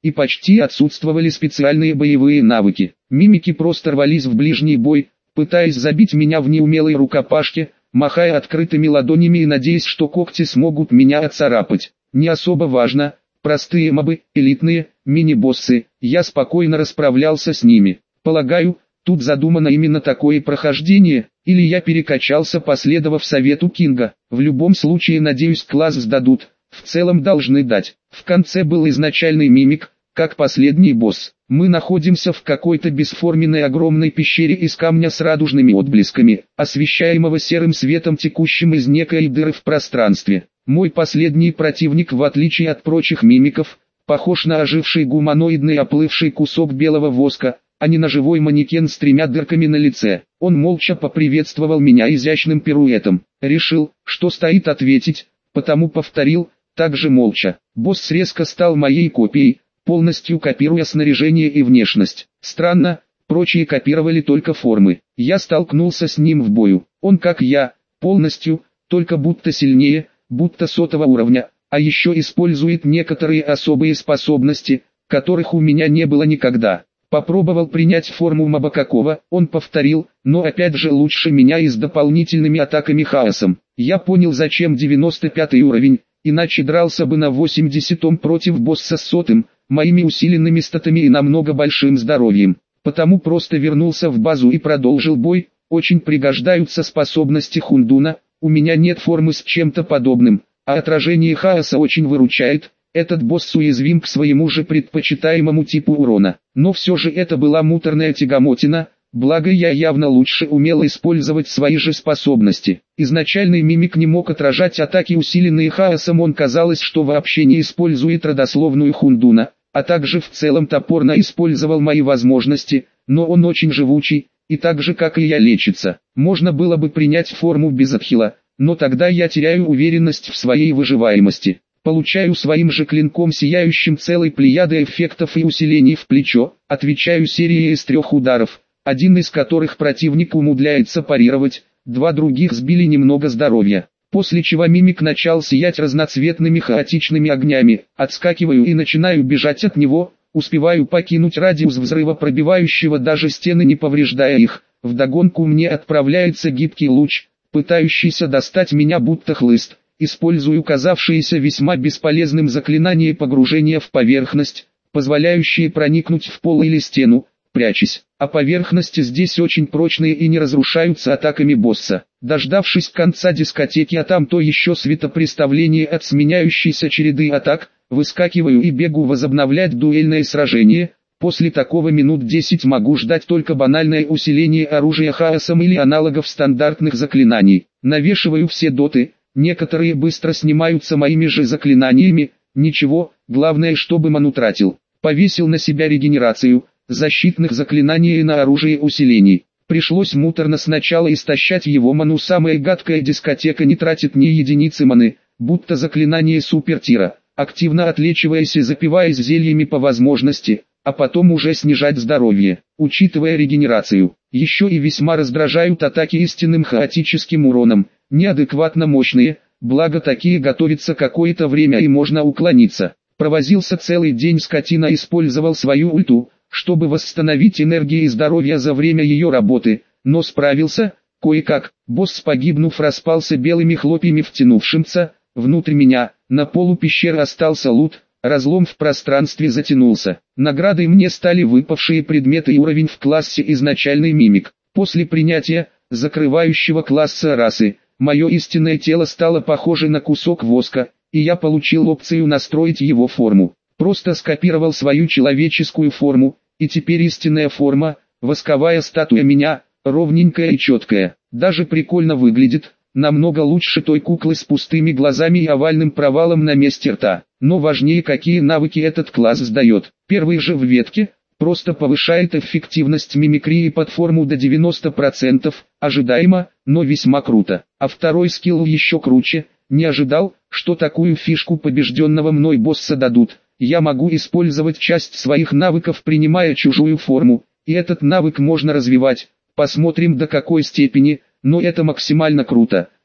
и почти отсутствовали специальные боевые навыки. Мимики просто рвались в ближний бой, пытаясь забить меня в неумелой рукопашке, махая открытыми ладонями и надеясь, что когти смогут меня отцарапать. Не особо важно, простые мобы, элитные, мини-боссы, я спокойно расправлялся с ними. Полагаю, тут задумано именно такое прохождение, или я перекачался, последовав совету Кинга. В любом случае, надеюсь, класс сдадут, в целом должны дать. В конце был изначальный мимик, как последний босс. Мы находимся в какой-то бесформенной огромной пещере из камня с радужными отблесками, освещаемого серым светом, текущим из некой дыры в пространстве. Мой последний противник, в отличие от прочих мимиков, похож на оживший гуманоидный оплывший кусок белого воска, а не на живой манекен с тремя дырками на лице. Он молча поприветствовал меня изящным пируэтом. Решил, что стоит ответить, потому повторил, также молча. Босс резко стал моей копией, полностью копируя снаряжение и внешность. Странно, прочие копировали только формы. Я столкнулся с ним в бою. Он, как я, полностью, только будто сильнее, будто сотого уровня, а еще использует некоторые особые способности, которых у меня не было никогда. Попробовал принять форму моба какого, он повторил, но опять же лучше меня и с дополнительными атаками хаосом. Я понял, зачем девяносто пятый уровень, иначе дрался бы на восьмидесятом против босса с сотым, моими усиленными статами и намного большим здоровьем. Потому просто вернулся в базу и продолжил бой. Очень пригождаются способности Хундуна, у меня нет формы с чем-то подобным, а отражение хаоса очень выручает. Этот босс уязвим к своему же предпочитаемому типу урона. Но все же это была муторная тягомотина, благо я явно лучше умел использовать свои же способности. Изначальный мимик не мог отражать атаки, усиленные хаосом, он казалось, что вообще не использует родословную Хундуна, а также в целом топорно использовал мои возможности, но он очень живучий, и так же как и я лечится. Можно было бы принять форму без отхила, но тогда я теряю уверенность в своей выживаемости. Получаю своим же клинком сияющим целой плеядой эффектов и усилений в плечо, отвечаю серией из трех ударов, один из которых противник умудряется парировать, два других сбили немного здоровья. После чего мимик начал сиять разноцветными хаотичными огнями, отскакиваю и начинаю бежать от него, успеваю покинуть радиус взрыва, пробивающего даже стены, не повреждая их. Вдогонку мне отправляется гибкий луч, пытающийся достать меня будто хлыст. Использую казавшееся весьма бесполезным заклинание погружения в поверхность, позволяющее проникнуть в пол или стену, прячась. А поверхности здесь очень прочные и не разрушаются атаками босса. Дождавшись конца дискотеки, а там то еще светопреставление от сменяющейся череды атак, выскакиваю и бегу возобновлять дуэльное сражение. После такого минут десять могу ждать только банальное усиление оружия хаосом или аналогов стандартных заклинаний. Навешиваю все доты. Некоторые быстро снимаются моими же заклинаниями, ничего, главное, чтобы ману тратил. Повесил на себя регенерацию, защитных заклинаний и на оружие усилений. Пришлось муторно сначала истощать его ману, самая гадкая дискотека не тратит ни единицы маны, будто заклинание супертира, активно отлечиваясь и запиваясь зельями по возможности, а потом уже снижать здоровье, учитывая регенерацию. Еще и весьма раздражают атаки истинным хаотическим уроном, неадекватно мощные, благо такие готовятся какое-то время и можно уклониться. Провозился целый день, скотина использовал свою ульту, чтобы восстановить энергию и здоровье за время ее работы, но справился, кое-как. Босс, погибнув, распался белыми хлопьями, втянувшимся внутрь меня. На полу пещеры остался лут, разлом в пространстве затянулся. Наградой мне стали выпавшие предметы и уровень в классе изначальный мимик. После принятия закрывающего класса расы, мое истинное тело стало похоже на кусок воска, и я получил опцию настроить его форму. Просто скопировал свою человеческую форму, и теперь истинная форма, восковая статуя меня, ровненькая и четкая. Даже прикольно выглядит, намного лучше той куклы с пустыми глазами и овальным провалом на месте рта. Но важнее, какие навыки этот класс сдает. Первый же в ветке просто повышает эффективность мимикрии под форму до девяноста процентов, ожидаемо, но весьма круто. А второй скилл еще круче, не ожидал, что такую фишку побежденного мной босса дадут. Я могу использовать часть своих навыков, принимая чужую форму, и этот навык можно развивать, посмотрим до какой степени, но это максимально круто.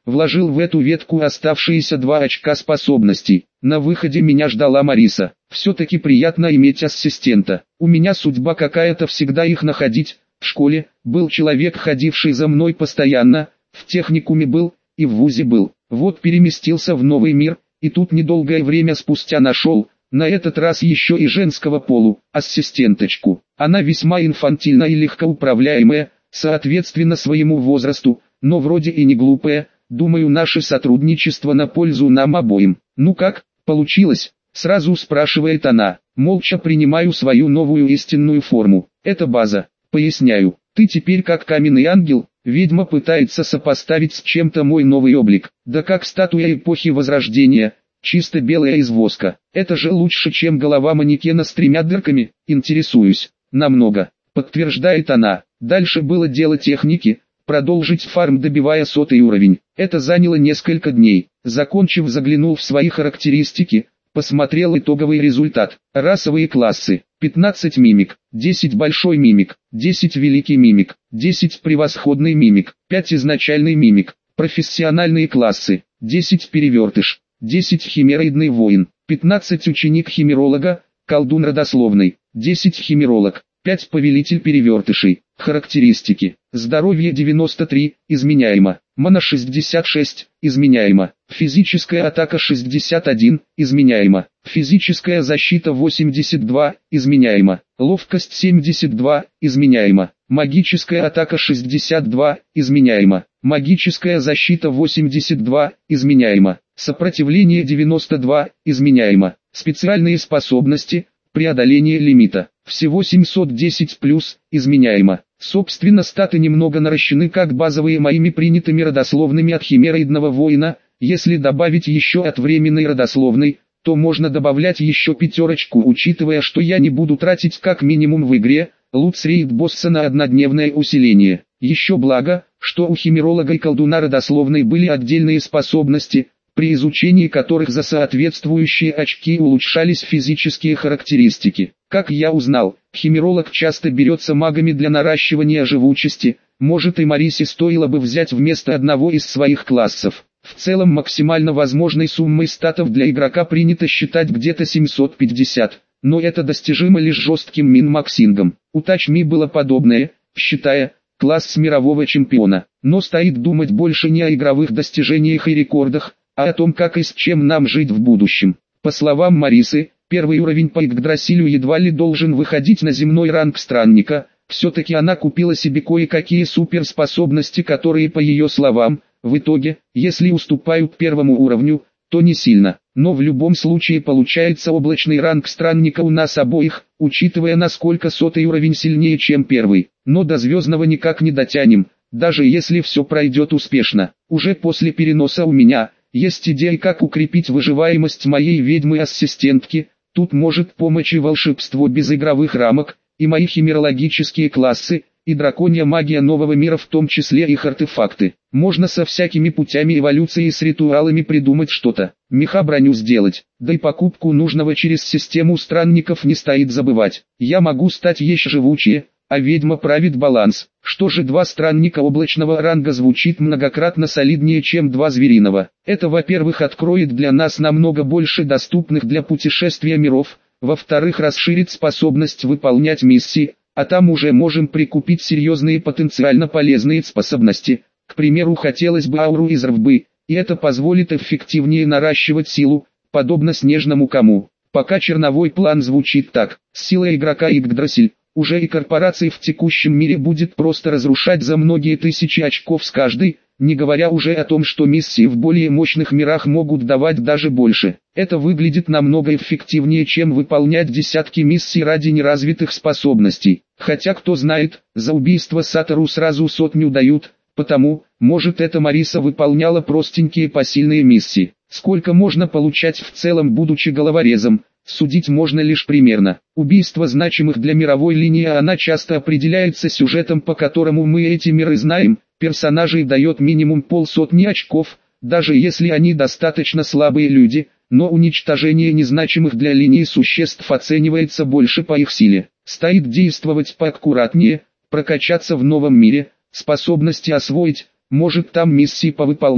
Вложил в эту ветку оставшиеся два очка способностей. На выходе меня ждала Мариса. Все-таки приятно иметь ассистента. У меня судьба какая-то всегда их находить. В школе был человек, ходивший за мной постоянно, в техникуме был и в вузе был. Вот переместился в новый мир, и тут недолгое время спустя нашел, на этот раз еще и женского полу, ассистенточку. Она весьма инфантильна и легкоуправляемая, соответственно своему возрасту, но вроде и не глупая. Думаю, наше сотрудничество на пользу нам обоим. Ну как, получилось? Сразу спрашивает она. Молча принимаю свою новую истинную форму. Это база. Поясняю. Ты теперь как каменный ангел. Ведьма пытается сопоставить с чем-то мой новый облик. Да как статуя эпохи Возрождения. Чисто белая из воска. Это же лучше, чем голова манекена с тремя дырками. Интересуюсь. Намного. Подтверждает она. Дальше было дело техники. Продолжить фарм, добивая сотый уровень. Это заняло несколько дней. Закончив, заглянул в свои характеристики, посмотрел итоговый результат. Расовые классы: пятнадцать мимик, десять большой мимик, десять великий мимик, десять превосходный мимик, пять изначальный мимик. Профессиональные классы: десять перевертыш, десять химероидный воин, пятнадцать ученик химеролога, колдун родословный, десять химеролог, пять повелитель перевертышей. Характеристики: здоровье девяносто три, изменяемо, мана шестьдесят шесть, изменяемо, физическая атака шестьдесят один, изменяемо, физическая защита восемьдесят два, изменяемо, ловкость семьдесят два, изменяемо, магическая атака шестьдесят два, изменяемо, магическая защита восемьдесят два, изменяемо, сопротивление девяносто два, изменяемо, специальные способности, преодоление лимита, всего семьсот десять плюс, изменяемо. Собственно, статы немного наращены как базовые моими принятыми родословными от химероидного воина. Если добавить еще от временной родословной, то можно добавлять еще пятерочку, учитывая, что я не буду тратить как минимум в игре лут с рейд босса на однодневное усиление. Еще благо, что у химеролога и колдуна родословной были отдельные способности, при изучении которых за соответствующие очки улучшались физические характеристики. Как я узнал, химеролог часто берется магами для наращивания живучести. Может, и Марисе стоило бы взять вместо одного из своих классов. В целом максимально возможной суммой статов для игрока принято считать где-то семьсот пятьдесят, но это достижимо лишь жестким мин-максингом. У Touch.me было подобное, считая класс мирового чемпиона. Но стоит думать больше не о игровых достижениях и рекордах, а о том, как и с чем нам жить в будущем. По словам Марисы, первый уровень по Игдрасилю едва ли должен выходить на земной ранг странника. Все-таки она купила себе кое-какие суперспособности, которые, по ее словам, в итоге, если уступают первому уровню, то не сильно. Но в любом случае получается облачный ранг странника у нас обоих, учитывая, насколько сотый уровень сильнее, чем первый. Но до звездного никак не дотянем, даже если все пройдет успешно. Уже после переноса у меня есть идея, как укрепить выживаемость моей ведьмы-ассистентки. Тут может помочь и волшебство без игровых рамок, и мои химерологические классы, и драконья магия нового мира, в том числе их артефакты. Можно со всякими путями эволюции и с ритуалами придумать что-то. Меха-броню сделать, да и покупку нужного через систему странников не стоит забывать. Я могу стать еще живучее, а ведьма правит баланс. Что же, два странника облачного ранга звучит многократно солиднее, чем два звериного. Это, во-первых, откроет для нас намного больше доступных для путешествия миров, во-вторых, расширит способность выполнять миссии, а там уже можем прикупить серьезные потенциально полезные способности. К примеру, хотелось бы ауру из рвбы, и это позволит эффективнее наращивать силу, подобно снежному кому. Пока черновой план звучит так: сила игрока Игдрасиль. Уже и корпорации в текущем мире будет просто разрушать за многие тысячи очков с каждой, не говоря уже о том, что миссии в более мощных мирах могут давать даже больше. Это выглядит намного эффективнее, чем выполнять десятки миссий ради неразвитых способностей. Хотя кто знает, за убийство Сатору сразу сотню дают, потому, может, эта Мариса выполняла простенькие посильные миссии. Сколько можно получать в целом, будучи головорезом, судить можно лишь примерно. Убийство значимых для мировой линии, она часто определяется сюжетом, по которому мы эти миры знаем. Персонажей дает минимум полсотни очков, даже если они достаточно слабые люди, но уничтожение незначимых для линии существ оценивается больше по их силе. Стоит действовать поаккуратнее, прокачаться в новом мире, способности освоить, может там миссии повыполнять.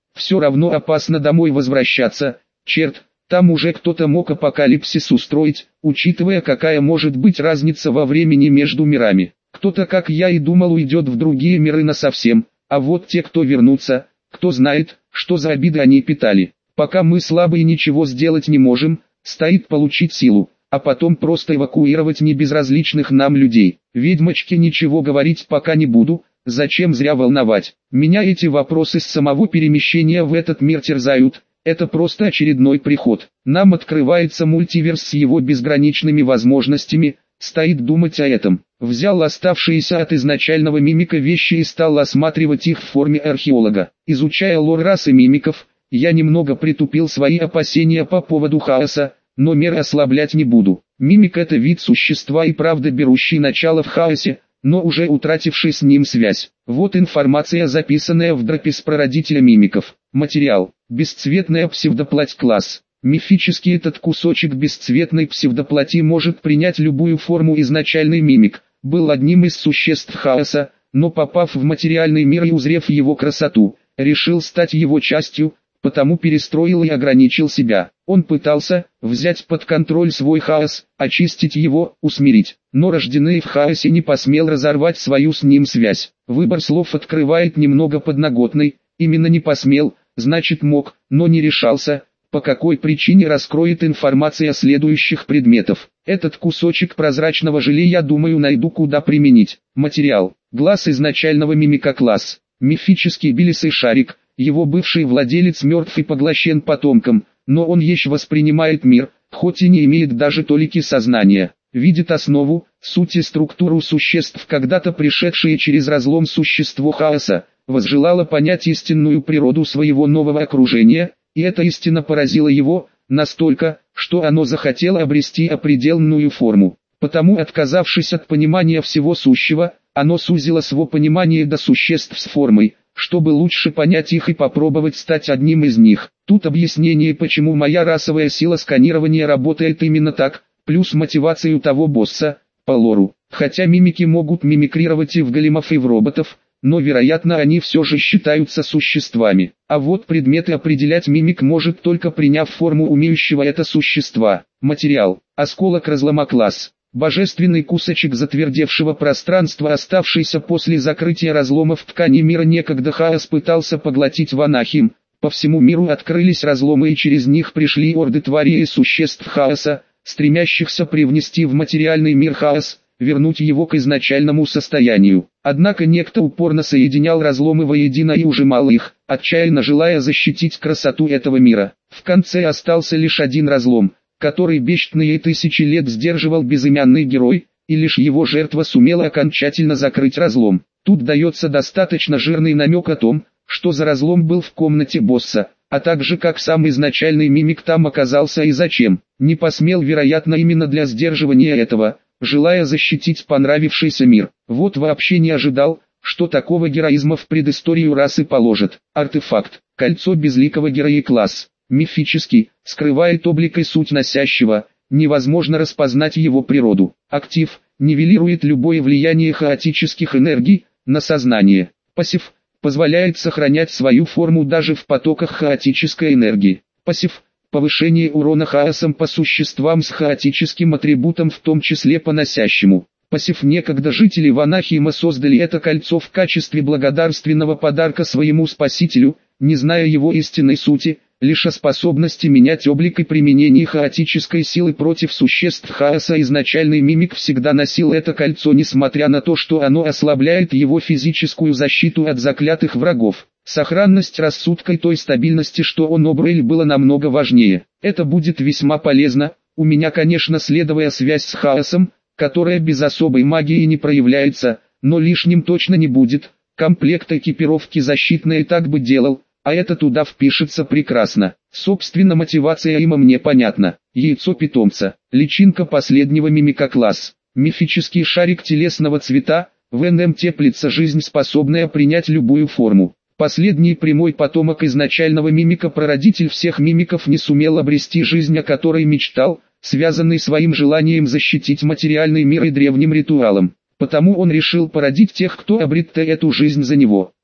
Все равно опасно домой возвращаться, черт, там уже кто-то мог апокалипсис устроить, учитывая какая может быть разница во времени между мирами. Кто-то, как я и думал, уйдет в другие миры насовсем, а вот те, кто вернутся, кто знает, что за обиды они питали. Пока мы слабые ничего сделать не можем, стоит получить силу, а потом просто эвакуировать небезразличных нам людей. Ведьмочке ничего говорить пока не буду, зачем зря волновать. Меня эти вопросы с самого перемещения в этот мир терзают, это просто очередной приход. Нам открывается мультиверс с его безграничными возможностями, стоит думать о этом. Взял оставшиеся от изначального мимика вещи и стал осматривать их в форме археолога. Изучая лор расы мимиков, я немного притупил свои опасения по поводу хаоса, но меры ослаблять не буду. Мимик — это вид существа и правда берущий начало в хаосе, но уже утративший с ним связь. Вот информация, записанная в дропе с прародителя мимиков. Материал: бесцветная псевдоплоть класс. Мифически этот кусочек бесцветной псевдоплоти может принять любую форму. Изначальный мимик был одним из существ хаоса, но попав в материальный мир и узрев его красоту, решил стать его частью, потому перестроил и ограничил себя. Он пытался взять под контроль свой хаос, очистить его, усмирить, но рожденный в хаосе не посмел разорвать свою с ним связь. Выбор слов открывает немного подноготный, именно не посмел, значит мог, но не решался. По какой причине, раскроет информация следующих предметов. Этот кусочек прозрачного желе, я думаю, найду куда применить. Материал: глаз изначального мимика класс. Мифический белесый шарик. Его бывший владелец мертв и поглощен потомком, но он еще воспринимает мир, хоть и не имеет даже толики сознания. Видит основу, суть и структуру существ, когда-то пришедшие через разлом существо хаоса, возжелало понять истинную природу своего нового окружения, и эта истина поразила его, настолько, что оно захотело обрести определенную форму. Потому, отказавшись от понимания всего сущего, оно сузило свое понимание до существ с формой, чтобы лучше понять их и попробовать стать одним из них. Тут объяснение, почему моя расовая сила сканирования работает именно так, плюс мотивацию того босса, по лору. Хотя мимики могут мимикрировать и в големов, и в роботов, но вероятно они все же считаются существами. А вот предметы определять мимик может только приняв форму умеющего это существа. Материал: осколок разлома класс. Божественный кусочек затвердевшего пространства, оставшийся после закрытия разломов ткани мира. Некогда хаос пытался поглотить Ванахим. По всему миру открылись разломы, и через них пришли орды тварей и существ хаоса, стремящихся привнести в материальный мир хаос, вернуть его к изначальному состоянию. Однако некто упорно соединял разломы воедино и ужимал их, отчаянно желая защитить красоту этого мира. В конце остался лишь один разлом, который бесчетные тысячи лет сдерживал безымянный герой, и лишь его жертва сумела окончательно закрыть разлом. Тут дается достаточно жирный намек о том, что за разлом был в комнате босса, а также как сам изначальный мимик там оказался и зачем. Не посмел, вероятно, именно для сдерживания этого, желая защитить понравившийся мир. Вот вообще не ожидал, что такого героизма в предысторию расы положат. Артефакт: кольцо безликого героя класс. Мифический, скрывает облик и суть носящего, невозможно распознать его природу. Актив: нивелирует любое влияние хаотических энергий на сознание. Пассив: позволяет сохранять свою форму даже в потоках хаотической энергии. Пассив: повышение урона хаосом по существам с хаотическим атрибутом, в том числе по носящему. Пассив: некогда жители Ванахима создали это кольцо в качестве благодарственного подарка своему спасителю, не зная его истинной сути, лишь о способности менять облик и применении хаотической силы против существ хаоса. Изначальный мимик всегда носил это кольцо, несмотря на то, что оно ослабляет его физическую защиту от заклятых врагов. Сохранность рассудка и той стабильности, что он обрел, было намного важнее. Это будет весьма полезно. У меня, конечно, следовая связь с хаосом, которая без особой магии не проявляется, но лишним точно не будет. Комплект экипировки защитной и так бы делал, а это туда впишется прекрасно. Собственно, мотивация има мне понятна. Яйцо питомца. Личинка последнего мимика класс. Мифический шарик телесного цвета. В нем теплится жизнь, способная принять любую форму. Последний прямой потомок изначального мимика, прародитель всех мимиков, не сумел обрести жизнь, о которой мечтал, связанный своим желанием защитить материальный мир и древним ритуалом. Потому он решил породить тех, кто обрет эту жизнь за него.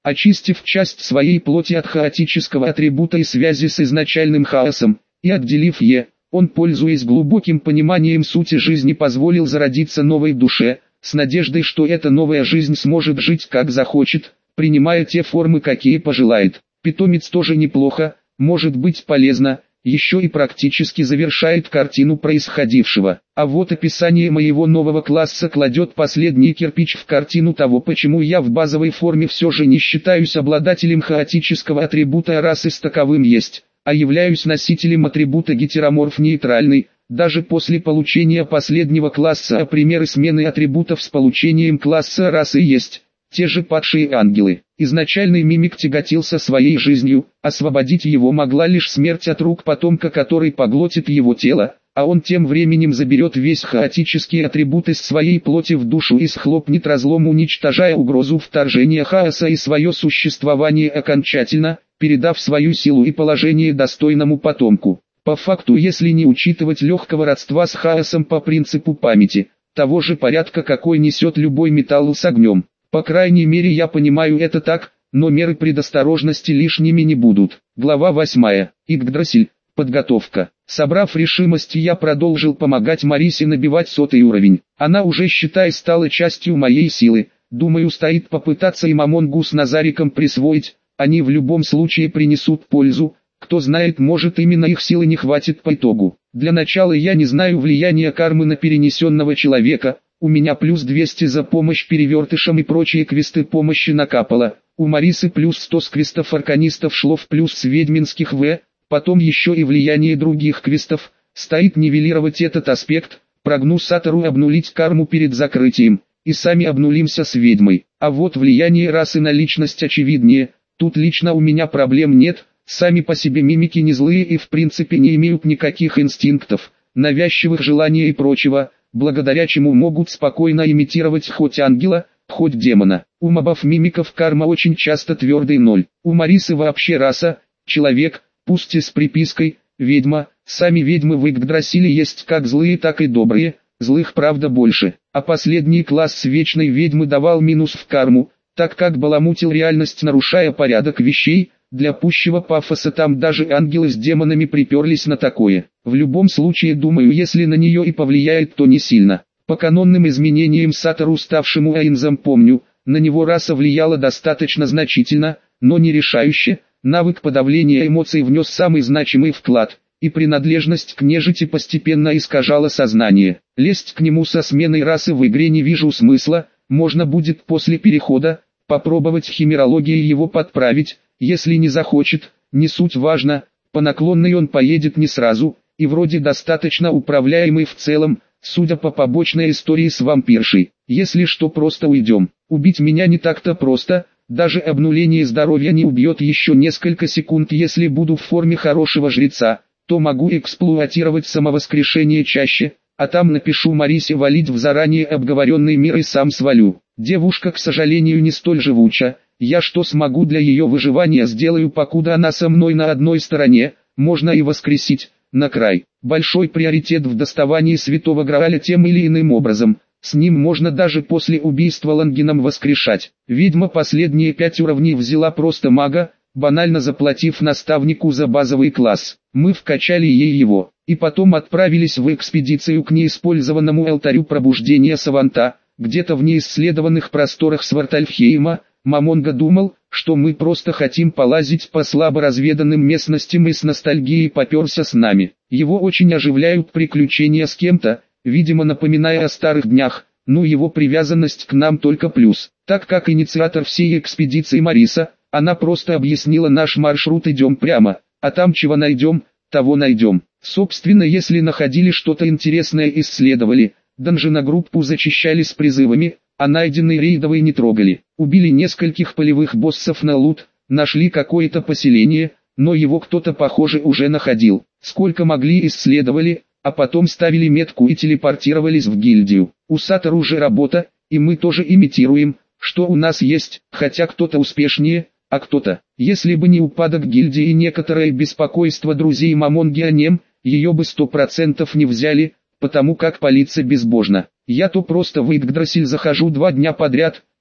очистив часть своей плоти от хаотического атрибута и связи с изначальным хаосом, и отделив Е, он, пользуясь глубоким пониманием сути жизни, позволил зародиться новой душе, с надеждой, что эта новая жизнь сможет жить как захочет, принимая те формы, какие пожелает. Питомец тоже неплохо, может быть полезно, еще и практически завершает картину происходившего. А вот описание моего нового класса кладет последний кирпич в картину того, почему я в базовой форме все же не считаюсь обладателем хаотического атрибута, расы с таковым есть, а являюсь носителем атрибута гетероморф нейтральный. Даже после получения последнего класса, а примеры смены атрибутов с получением класса расы есть. Те же падшие ангелы. Изначальный мимик тяготился своей жизнью, освободить его могла лишь смерть от рук потомка, который поглотит его тело, а он тем временем заберет весь хаотический атрибут из своей плоти в душу и схлопнет разлом, уничтожая угрозу вторжения хаоса и свое существование окончательно, передав свою силу и положение достойному потомку. По факту, если не учитывать легкого родства с хаосом по принципу памяти, того же порядка, какой несет любой металл с огнем. По крайней мере, я понимаю это так, но меры предосторожности лишними не будут. Глава восьмая. Игдрасиль. Подготовка. Собрав решимость, я продолжил помогать Марисе набивать сотый уровень. Она уже, считай, стала частью моей силы. Думаю, стоит попытаться им Амонгу с Назариком присвоить, они в любом случае принесут пользу. Кто знает, может именно их силы не хватит по итогу. Для начала я не знаю влияния кармы на перенесенного человека. У меня плюс двести за помощь перевертышам и прочие квесты помощи накапало. У Марисы плюс сто с квестов арканистов шло в плюс с ведьминских В. Потом еще и влияние других квестов. Стоит нивелировать этот аспект. Прогну Сатору обнулить карму перед закрытием. И сами обнулимся с ведьмой. А вот влияние расы на личность очевиднее. Тут лично у меня проблем нет. Сами по себе мимики не злые и в принципе не имеют никаких инстинктов, навязчивых желаний и прочего, благодаря чему могут спокойно имитировать хоть ангела, хоть демона. У мобов мимиков карма очень часто твердый ноль. У Марисы вообще раса, человек, пусть и с припиской, ведьма. Сами ведьмы в Игдрасиле есть как злые, так и добрые, злых правда больше. А последний класс вечной ведьмы давал минус в карму, так как баламутил реальность, нарушая порядок вещей. Для пущего пафоса там даже ангелы с демонами приперлись на такое. В любом случае, думаю, если на нее и повлияет, то не сильно. По канонным изменениям Сатору, ставшему Айнзом, помню, на него раса влияла достаточно значительно, но не решающе. Навык подавления эмоций внес самый значимый вклад, и принадлежность к нежити постепенно искажала сознание. Лезть к нему со сменой расы в игре не вижу смысла, можно будет после перехода попробовать химерологией его подправить. Если не захочет, не суть важно, по наклонной он поедет не сразу, и вроде достаточно управляемый в целом, судя по побочной истории с вампиршей. Если что, просто уйдем. Убить меня не так-то просто, даже обнуление здоровья не убьет еще несколько секунд. Если буду в форме хорошего жреца, то могу эксплуатировать самовоскрешение чаще, а там напишу Марисе валить в заранее обговоренный мир и сам свалю. Девушка, к сожалению, не столь живуча. Я что смогу для ее выживания сделаю, покуда она со мной на одной стороне, можно и воскресить, на край. Большой приоритет в доставании Святого Грааля тем или иным образом, с ним можно даже после убийства Лангином воскрешать. Ведьма последние пять уровней взяла просто мага, банально заплатив наставнику за базовый класс. Мы вкачали ей его, и потом отправились в экспедицию к неиспользованному алтарю пробуждения Саванта, где-то в неисследованных просторах Свартальфхейма. Мамонга думал, что мы просто хотим полазить по слабо разведанным местностям, и с ностальгией поперся с нами. Его очень оживляют приключения с кем-то, видимо напоминая о старых днях, но его привязанность к нам только плюс. Так как инициатор всей экспедиции Мариса, она просто объяснила наш маршрут: идем прямо, а там чего найдем, того найдем. Собственно, если находили что-то интересное, исследовали, данжи группу зачищали с призывами, а найденные рейдовые не трогали. Убили нескольких полевых боссов на лут, нашли какое-то поселение, но его кто-то, похоже, уже находил. Сколько могли исследовали, а потом ставили метку и телепортировались в гильдию. У Сатору уже работа, и мы тоже имитируем, что у нас есть, хотя кто-то успешнее, а кто-то. Если бы не упадок гильдии и некоторое беспокойство друзей Мамонги о нем, ее бы сто процентов не взяли, потому как палиться безбожно. Я то просто в Игдрасиль захожу два дня подряд,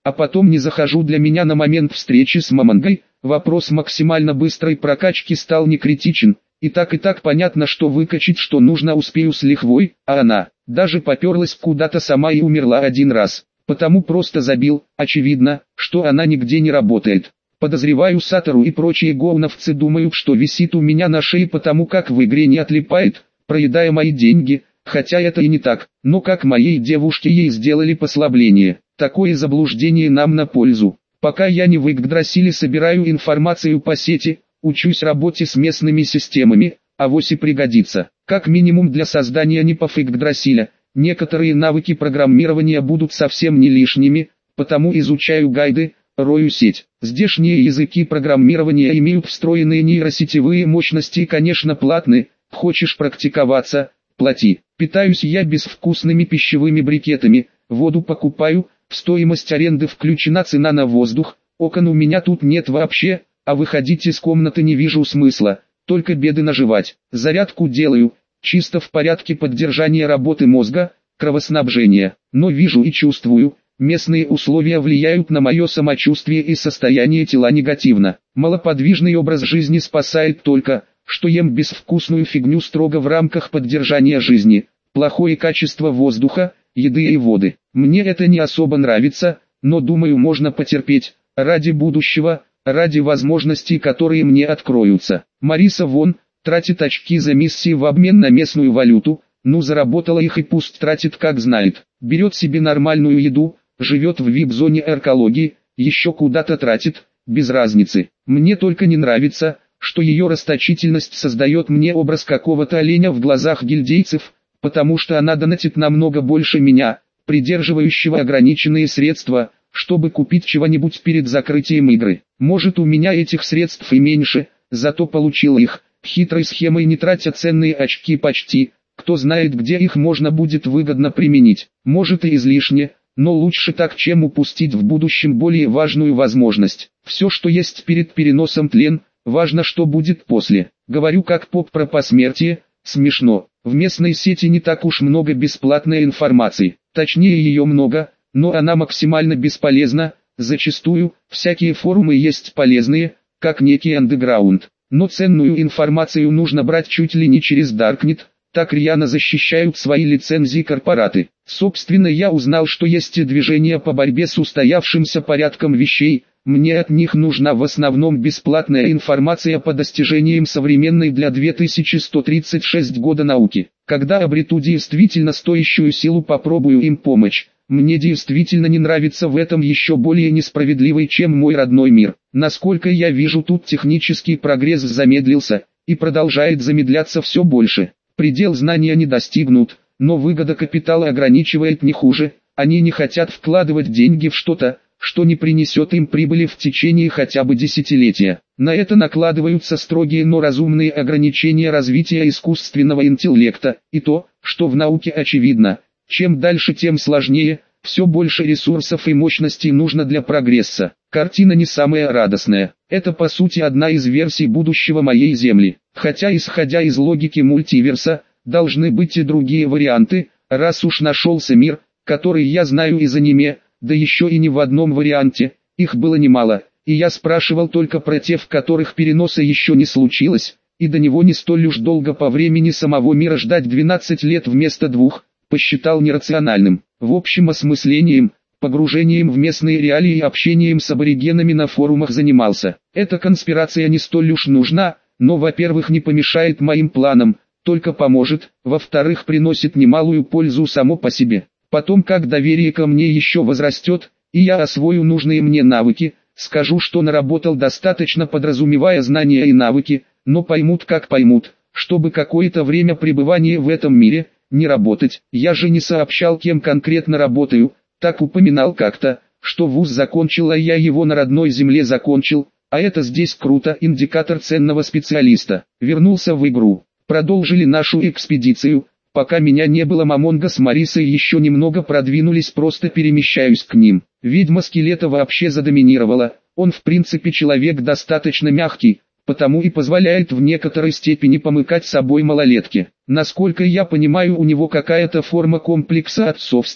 а потом не захожу. Для меня на момент встречи с Мамангой вопрос максимально быстрой прокачки стал не критичен. И так и так понятно, что выкачать что нужно успею с лихвой, а она даже поперлась куда-то сама и умерла один раз. Потому просто забил, очевидно, что она нигде не работает. Подозреваю, Сатору и прочие гоуновцы думают, что висит у меня на шее, потому как в игре не отлипает, проедая мои деньги, хотя это и не так, но как моей девушке ей сделали послабление. Такое заблуждение нам на пользу. Пока я не в Игдрасиле собираю информацию по сети, учусь работе с местными системами, авось и пригодится. Как минимум для создания непов Игдрасиля, некоторые навыки программирования будут совсем не лишними, потому изучаю гайды, рою сеть. Здешние языки программирования имеют встроенные нейросетевые мощности и, конечно, платны. Хочешь практиковаться – плати. Питаюсь я безвкусными пищевыми брикетами, воду покупаю, в стоимость аренды включена цена на воздух, окон у меня тут нет вообще, а выходить из комнаты не вижу смысла, только беды наживать. Зарядку делаю, чисто в порядке поддержания работы мозга, кровоснабжения, но вижу и чувствую, местные условия влияют на мое самочувствие и состояние тела негативно. Малоподвижный образ жизни спасает только, что ем безвкусную фигню строго в рамках поддержания жизни, плохое качество воздуха, еды и воды. Мне это не особо нравится, но думаю можно потерпеть, ради будущего, ради возможностей, которые мне откроются. Мариса вон, тратит очки за миссии в обмен на местную валюту, ну заработала их и пусть тратит как знает. Берет себе нормальную еду, живет в вип-зоне экологии, еще куда-то тратит, без разницы. Мне только не нравится, что ее расточительность создает мне образ какого-то оленя в глазах гильдейцев, потому что она донатит намного больше меня, придерживающего ограниченные средства, чтобы купить чего-нибудь перед закрытием игры. Может, у меня этих средств и меньше, зато получил их, хитрой схемой не тратя ценные очки почти, кто знает, где их можно будет выгодно применить. Может и излишне, но лучше так, чем упустить в будущем более важную возможность. Все, что есть перед переносом, тлен, важно, что будет после. Говорю как поп про посмертие, смешно. В местной сети не так уж много бесплатной информации, точнее ее много, но она максимально бесполезна. Зачастую, всякие форумы есть полезные, как некий андеграунд, но ценную информацию нужно брать чуть ли не через Даркнет, так рьяно защищают свои лицензии корпораты. Собственно, я узнал, что есть и движения по борьбе с устоявшимся порядком вещей. Мне от них нужна в основном бесплатная информация по достижениям современной для две тысячи сто тридцать шестого года науки. Когда обрету действительно стоящую силу, попробую им помочь. Мне действительно не нравится в этом еще более несправедливый, чем мой родной мир. Насколько я вижу, тут технический прогресс замедлился и продолжает замедляться все больше. Предел знания не достигнут, но выгода капитала ограничивает не хуже. Они не хотят вкладывать деньги в что-то, что не принесет им прибыли в течение хотя бы десятилетия. На это накладываются строгие, но разумные ограничения развития искусственного интеллекта, и то, что в науке очевидно. Чем дальше, тем сложнее, все больше ресурсов и мощностей нужно для прогресса. Картина не самая радостная. Это по сути одна из версий будущего моей Земли. Хотя исходя из логики мультиверса, должны быть и другие варианты, раз уж нашелся мир, который я знаю из аниме, да еще и не в одном варианте, их было немало, и я спрашивал только про те, в которых переноса еще не случилось, и до него не столь уж долго по времени самого мира ждать двенадцать лет вместо двух, посчитал нерациональным. В общем, осмыслением, погружением в местные реалии и общением с аборигенами на форумах занимался. Эта конспирация не столь уж нужна, но, во-первых, не помешает моим планам, только поможет, во-вторых, приносит немалую пользу само по себе. Потом, как доверие ко мне еще возрастет, и я освою нужные мне навыки, скажу, что наработал достаточно, подразумевая знания и навыки, но поймут как поймут, чтобы какое-то время пребывания в этом мире не работать. Я же не сообщал, кем конкретно работаю, так упоминал как-то, что вуз закончил, а я его на родной земле закончил, а это здесь круто, индикатор ценного специалиста. Вернулся в игру. Продолжили нашу экспедицию. Пока меня не было, Мамонга с Марисой еще немного продвинулись, просто перемещаюсь к ним. Ведьма скелета вообще задоминировала, он в принципе человек достаточно мягкий, потому и позволяет в некоторой степени помыкать собой малолетки. Насколько я понимаю, у него какая-то форма комплекса отцовства,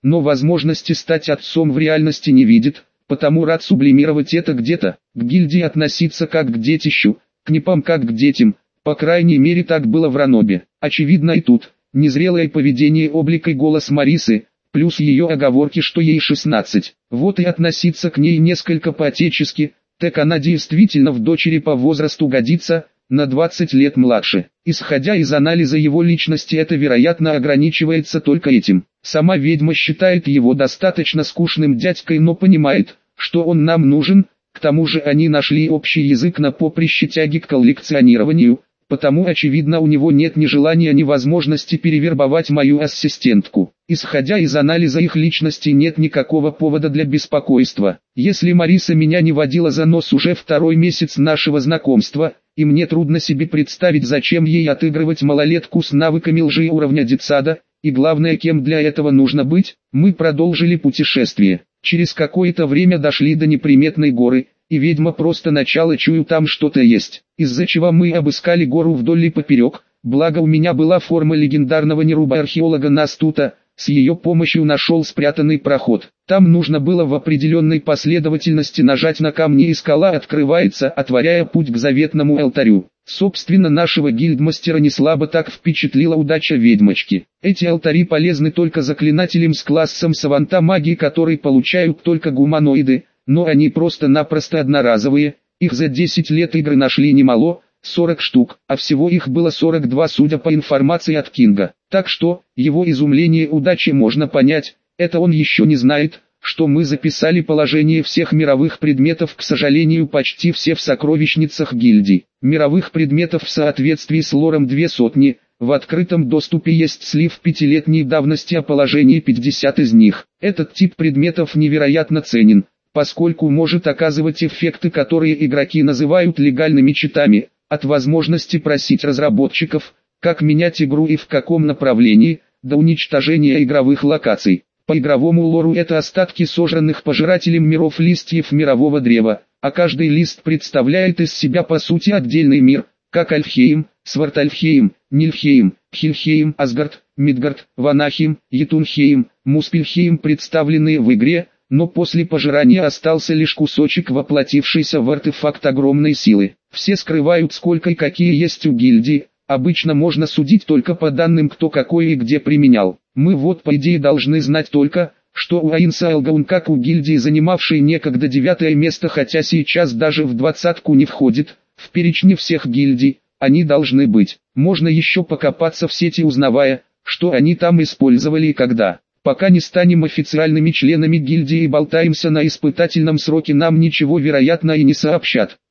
но возможности стать отцом в реальности не видит, потому рад сублимировать это где-то, к гильдии относиться как к детищу, к непам как к детям, по крайней мере так было в Ранобе. Очевидно и тут, незрелое поведение, облик и голос Марисы, плюс ее оговорки, что ей шестнадцать, вот и относиться к ней несколько по-отечески, так она действительно в дочери по возрасту годится, на двадцать лет младше. Исходя из анализа его личности, это вероятно ограничивается только этим. Сама ведьма считает его достаточно скучным дядькой, но понимает, что он нам нужен, к тому же они нашли общий язык на поприще тяги к коллекционированию, потому очевидно у него нет ни желания, ни возможности перевербовать мою ассистентку. Исходя из анализа их личности, нет никакого повода для беспокойства. Если Мариса меня не водила за нос уже второй месяц нашего знакомства, и мне трудно себе представить, зачем ей отыгрывать малолетку с навыками лжи уровня детсада, и главное, кем для этого нужно быть, мы продолжили путешествие. Через какое-то время дошли до неприметной горы, и ведьма просто начала: чую, там что-то есть. Из-за чего мы обыскали гору вдоль и поперек, благо у меня была форма легендарного неруба-археолога Настута, с ее помощью нашел спрятанный проход. Там нужно было в определенной последовательности нажать на камни, и скала открывается, отворяя путь к заветному алтарю. Собственно, нашего гильдмастера не слабо так впечатлила удача ведьмочки. Эти алтари полезны только заклинателям с классом саванта магии, который получают только гуманоиды, но они просто-напросто одноразовые, их за десять лет игры нашли немало, сорок штук, а всего их было сорок два, судя по информации от Кинга. Так что, его изумление удачи можно понять, это он еще не знает, что мы записали положение всех мировых предметов, к сожалению почти все в сокровищницах гильдии. Мировых предметов в соответствии с лором две сотни, в открытом доступе есть слив пятилетней давности, а положение пятьдесят из них. Этот тип предметов невероятно ценен, поскольку может оказывать эффекты, которые игроки называют легальными читами, от возможности просить разработчиков, как менять игру и в каком направлении, до уничтожения игровых локаций. По игровому лору это остатки сожранных пожирателем миров листьев мирового древа, а каждый лист представляет из себя по сути отдельный мир, как Альфхейм, Свартальфхейм, Нильфхейм, Хильхейм, Асгард, Мидгард, Ванахейм, Йетунхейм, Муспельхейм, представленные в игре, но после пожирания остался лишь кусочек, воплотившийся в артефакт огромной силы. Все скрывают, сколько и какие есть у гильдии, обычно можно судить только по данным, кто какой и где применял. Мы вот по идее должны знать только, что у Аинса Алгаун, как у гильдии, занимавшей некогда девятое место, хотя сейчас даже в двадцатку не входит, в перечне всех гильдий, они должны быть. Можно еще покопаться в сети, узнавая, что они там использовали и когда. Пока не станем официальными членами гильдии и болтаемся на испытательном сроке, нам ничего вероятно и не сообщат.